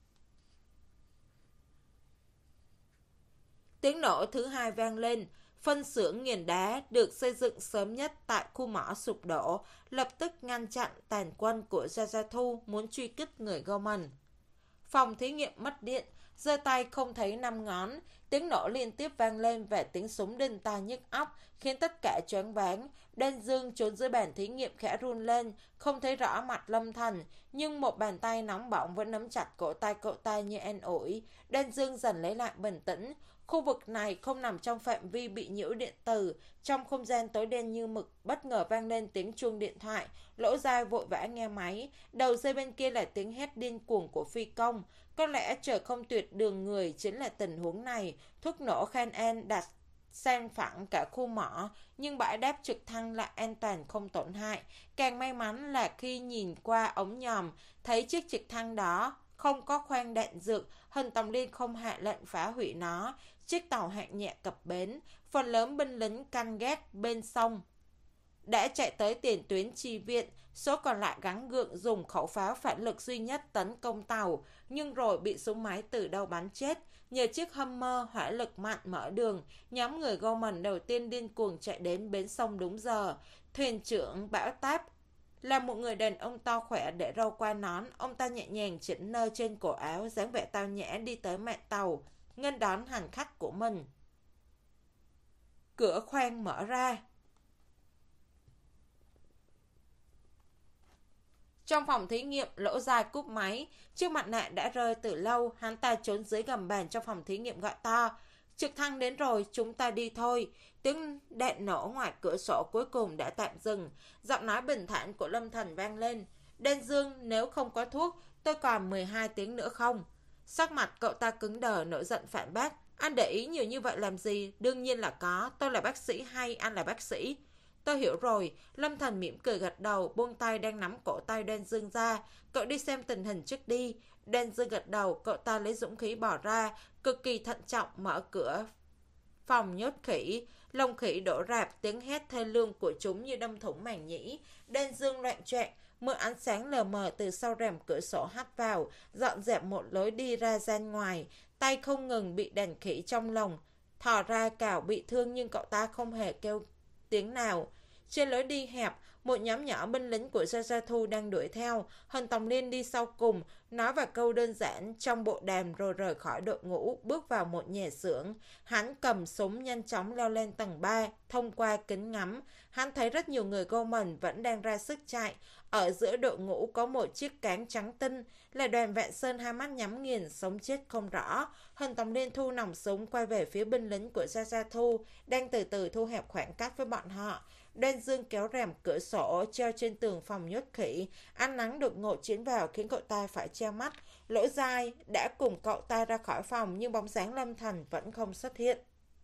Tiếng nổ thứ hai vang lên. Phân xưởng nghiền đá được xây dựng sớm nhất tại khu mỏ sụp đổ, lập tức ngăn chặn tàn quân của Jajathu muốn truy kích người Gorman. Phòng thí nghiệm mất điện, giơ tay không thấy năm ngón, tiếng nổ liên tiếp vang lên và tiếng súng đinh tai nhức óc khiến tất cả choáng váng. Đen Dương trốn dưới bàn thí nghiệm khẽ run lên, không thấy rõ mặt Lâm Thần, nhưng một bàn tay nóng bỏng vẫn nắm chặt cổ tay cậu ta như an ủi. Đen Dương dần lấy lại bình tĩnh. Khu vực này không nằm trong phạm vi bị nhiễu điện tử. Trong không gian tối đen như mực, bất ngờ vang lên tiếng chuông điện thoại. Lỗ Giai vội vã nghe máy. Đầu dây bên kia là tiếng hét điên cuồng của phi công. Có lẽ trời không tuyệt đường người chính là tình huống này. Thuốc nổ Khan An đặt san phẳng cả khu mỏ, nhưng bãi đáp trực thăng lại an toàn không tổn hại. Càng may mắn là khi nhìn qua ống nhòm, thấy chiếc trực thăng đó không có khoang đạn dược, Hân Tòng Liên không hạ lệnh phá hủy nó. Chiếc tàu hạng nhẹ cập bến, phần lớn binh lính canh gác bên sông đã chạy tới tiền tuyến chi viện, số còn lại gắng gượng dùng khẩu pháo phản lực duy nhất tấn công tàu, nhưng rồi bị súng máy từ đâu bắn chết. Nhờ chiếc Hummer hỏa lực mạnh mở đường, nhóm người Gorman đầu tiên điên cuồng chạy đến bến sông đúng giờ. Thuyền trưởng Bão Táp là một người đàn ông to khỏe để râu qua nón. Ông ta nhẹ nhàng chỉnh nơ trên cổ áo, dáng vẻ tao nhã đi tới mạn tàu, nghênh đón hành khách của mình. Cửa khoang mở ra. Trong phòng thí nghiệm, Lỗ Giai cúp máy. Chiếc mặt nạ đã rơi từ lâu. Hắn ta trốn dưới gầm bàn trong phòng thí nghiệm gọi to: Trực thăng đến rồi, chúng ta đi thôi. Tiếng đạn nổ ngoài cửa sổ cuối cùng đã tạm dừng. Giọng nói bình thản của Lâm Thần vang lên: Đen Dương, nếu không có thuốc, tôi còn mười hai tiếng nữa không? Sắc mặt cậu ta cứng đờ, nổi giận phản bác: Anh để ý nhiều như vậy làm gì? Đương nhiên là có, tôi là bác sĩ hay anh là bác sĩ? Tôi hiểu rồi. Lâm Thần mỉm cười gật đầu, buông tay đang nắm cổ tay Đen Dương ra. Cậu đi xem tình hình trước đi. Đen Dương gật đầu, cậu ta lấy dũng khí bỏ ra, cực kỳ thận trọng mở cửa phòng nhốt khỉ. Lông khỉ đổ rạp, tiếng hét thê lương của chúng như đâm thủng màng nhĩ. Đen Dương loạn choạng, mưa ánh sáng lờ mờ từ sau rèm cửa sổ hắt vào, dọn dẹp một lối đi ra gian ngoài. Tay không ngừng bị đàn khỉ trong lồng thò ra cào bị thương, nhưng cậu ta không hề kêu tiếng nào. Trên lối đi hẹp, một nhóm nhỏ binh lính của Jajathu đang đuổi theo. Hân Tòng Liên đi sau cùng, nói vài câu đơn giản trong bộ đàm rồi rời khỏi đội ngũ, bước vào một nhà xưởng. Hắn cầm súng nhanh chóng leo lên tầng ba, thông qua kính ngắm. Hắn thấy rất nhiều người Gorman vẫn đang ra sức chạy. Ở giữa đội ngũ có một chiếc cáng trắng tinh, là Đoàn Vạn Sơn hai mắt nhắm nghiền, sống chết không rõ. Hân Tòng Liên thu nòng súng quay về phía binh lính của Jajathu, đang từ từ thu hẹp khoảng cách với bọn họ. Đen Dương kéo rèm cửa sổ treo trên tường phòng nhốt khỉ. Ánh nắng đột ngột chiếu vào khiến cậu ta phải che mắt. Lỗ Giai đã cùng cậu ta ra khỏi phòng, nhưng bóng dáng Lâm Thần vẫn không xuất hiện.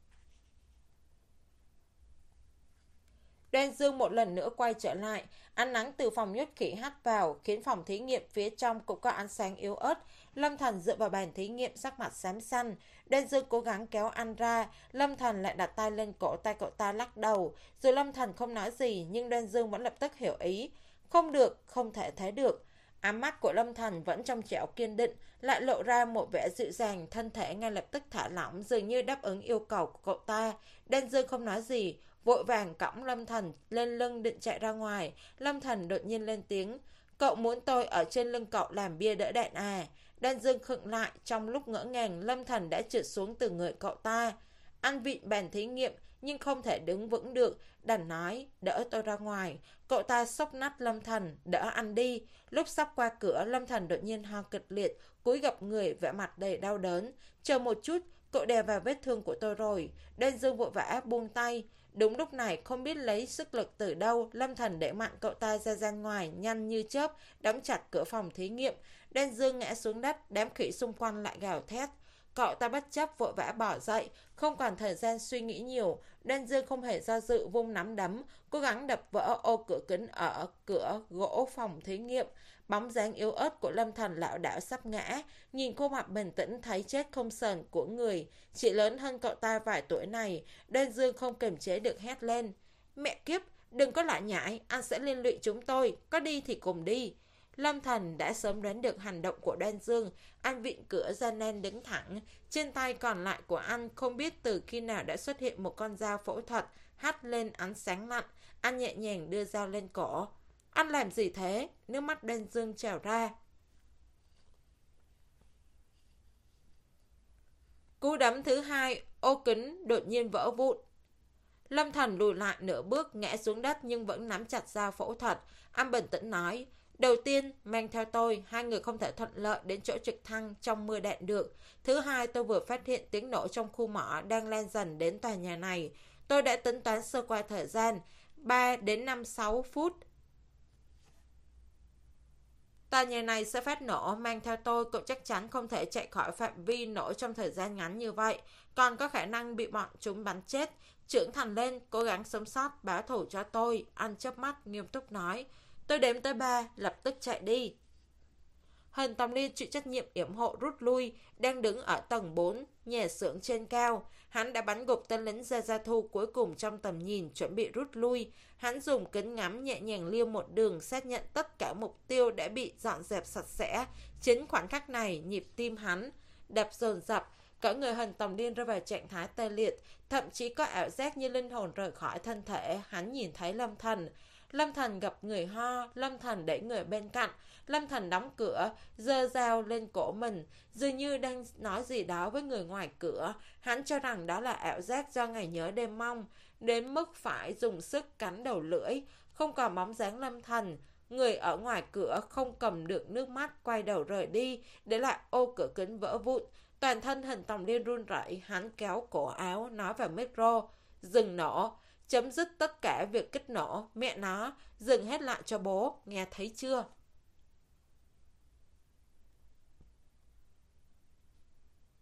Đen Dương một lần nữa quay trở lại. Ánh nắng từ phòng nhốt khỉ hắt vào, khiến phòng thí nghiệm phía trong cũng có ánh sáng yếu ớt. Lâm Thần dựa vào bàn thí nghiệm, sắc mặt xám xanh. Đen Dương cố gắng kéo anh ra. Lâm Thần lại đặt tay lên cổ tay cậu ta, lắc đầu. Dù Lâm Thần không nói gì, nhưng Đen Dương vẫn lập tức hiểu ý. Không được, không thể thế được. Ám mắt của Lâm Thần vẫn trong trẻo kiên định, lại lộ ra một vẻ dịu dàng. Thân thể ngay lập tức thả lỏng, dường như đáp ứng yêu cầu của cậu ta. Đen Dương không nói gì, vội vàng cõng Lâm Thần lên lưng định chạy ra ngoài. Lâm Thần đột nhiên lên tiếng: Cậu muốn tôi ở trên lưng cậu làm bia đỡ đạn à? Đen Dương khựng lại, trong lúc ngỡ ngàng Lâm Thần đã trượt xuống từ người cậu ta. Anh vịn bàn thí nghiệm nhưng không thể đứng vững được, đành nói: Đỡ tôi ra ngoài. Cậu ta xốc nách Lâm Thần: Đỡ anh đi. Lúc sắp qua cửa, Lâm Thần đột nhiên ho kịch liệt, cúi gập người, vẻ mặt đầy đau đớn. Chờ một chút, cậu đè vào vết thương của tôi rồi. Đen Dương vội vã buông tay. Đúng lúc này, không biết lấy sức lực từ đâu, Lâm Thần để mạnh cậu ta ra gian ngoài, nhanh như chớp, đóng chặt cửa phòng thí nghiệm. Đen Dương ngã xuống đất, đám khỉ xung quanh lại gào thét. Cậu ta bất chấp vội vã bỏ dậy, không còn thời gian suy nghĩ nhiều. Đoan Dương không hề do dự vung nắm đấm, cố gắng đập vỡ ô cửa kính ở cửa gỗ phòng thí nghiệm. Bóng dáng yếu ớt của Lâm Thần lảo đảo sắp ngã, nhìn khuôn mặt bình tĩnh thấy chết không sờn của người chỉ lớn hơn cậu ta vài tuổi này. Đoan Dương không kiềm chế được hét lên: Mẹ kiếp, đừng có lại nhải, anh sẽ liên lụy chúng tôi, có đi thì cùng đi. Lâm Thần đã sớm đoán được hành động của Đoan Dương. Anh vịn cửa gian nan đứng thẳng. Trên tay còn lại của anh không biết từ khi nào đã xuất hiện một con dao phẫu thuật hắt lên ánh sáng lạnh. Anh nhẹ nhàng đưa dao lên cổ. Anh làm gì thế? Nước mắt Đoan Dương trào ra. Cú đấm thứ hai, ô kính đột nhiên vỡ vụn. Lâm Thần lùi lại nửa bước, ngã xuống đất nhưng vẫn nắm chặt dao phẫu thuật. Anh bình tĩnh nói: Đầu tiên, mang theo tôi, hai người không thể thuận lợi đến chỗ trực thăng trong mưa đạn được. Thứ hai, tôi vừa phát hiện tiếng nổ trong khu mỏ đang lan dần đến tòa nhà này. Tôi đã tính toán sơ qua thời gian, ba đến năm sáu phút. Tòa nhà này sẽ phát nổ, mang theo tôi, cậu chắc chắn không thể chạy khỏi phạm vi nổ trong thời gian ngắn như vậy. Còn có khả năng bị bọn chúng bắn chết. Trưởng thành lên, cố gắng sống sót, báo thù cho tôi. Anh chớp mắt, nghiêm túc nói: Tôi đếm tới ba, lập tức chạy đi. Hân Tòng Liên chịu trách nhiệm yểm hộ rút lui, đang đứng ở tầng bốn, nhà xưởng trên cao. Hắn đã bắn gục tên lính Gia Gia Thu cuối cùng trong tầm nhìn, chuẩn bị rút lui. Hắn dùng kính ngắm nhẹ nhàng liêu một đường, xác nhận tất cả mục tiêu đã bị dọn dẹp sạch sẽ. Chính khoảnh khắc này, nhịp tim hắn đập dồn dập. Cả người Hân Tòng Liên rơi vào trạng thái tê liệt, thậm chí có ảo giác như linh hồn rời khỏi thân thể. Hắn nhìn thấy Lâm Thần. Lâm Thần gặp người ho, Lâm Thần đẩy người bên cạnh, Lâm Thần đóng cửa, giơ dao lên cổ mình, dường như đang nói gì đó với người ngoài cửa. Hắn cho rằng đó là ảo giác do ngày nhớ đêm mong, đến mức phải dùng sức cắn đầu lưỡi. Không còn bóng dáng Lâm Thần, người ở ngoài cửa không cầm được nước mắt, quay đầu rời đi, để lại ô cửa kính vỡ vụn. Toàn thân Hân Tòng Liên run rẩy, hắn kéo cổ áo, nói vào micro: Dừng nổ, chấm dứt tất cả việc kích nổ, mẹ nó, dừng hết lại cho bố, nghe thấy chưa?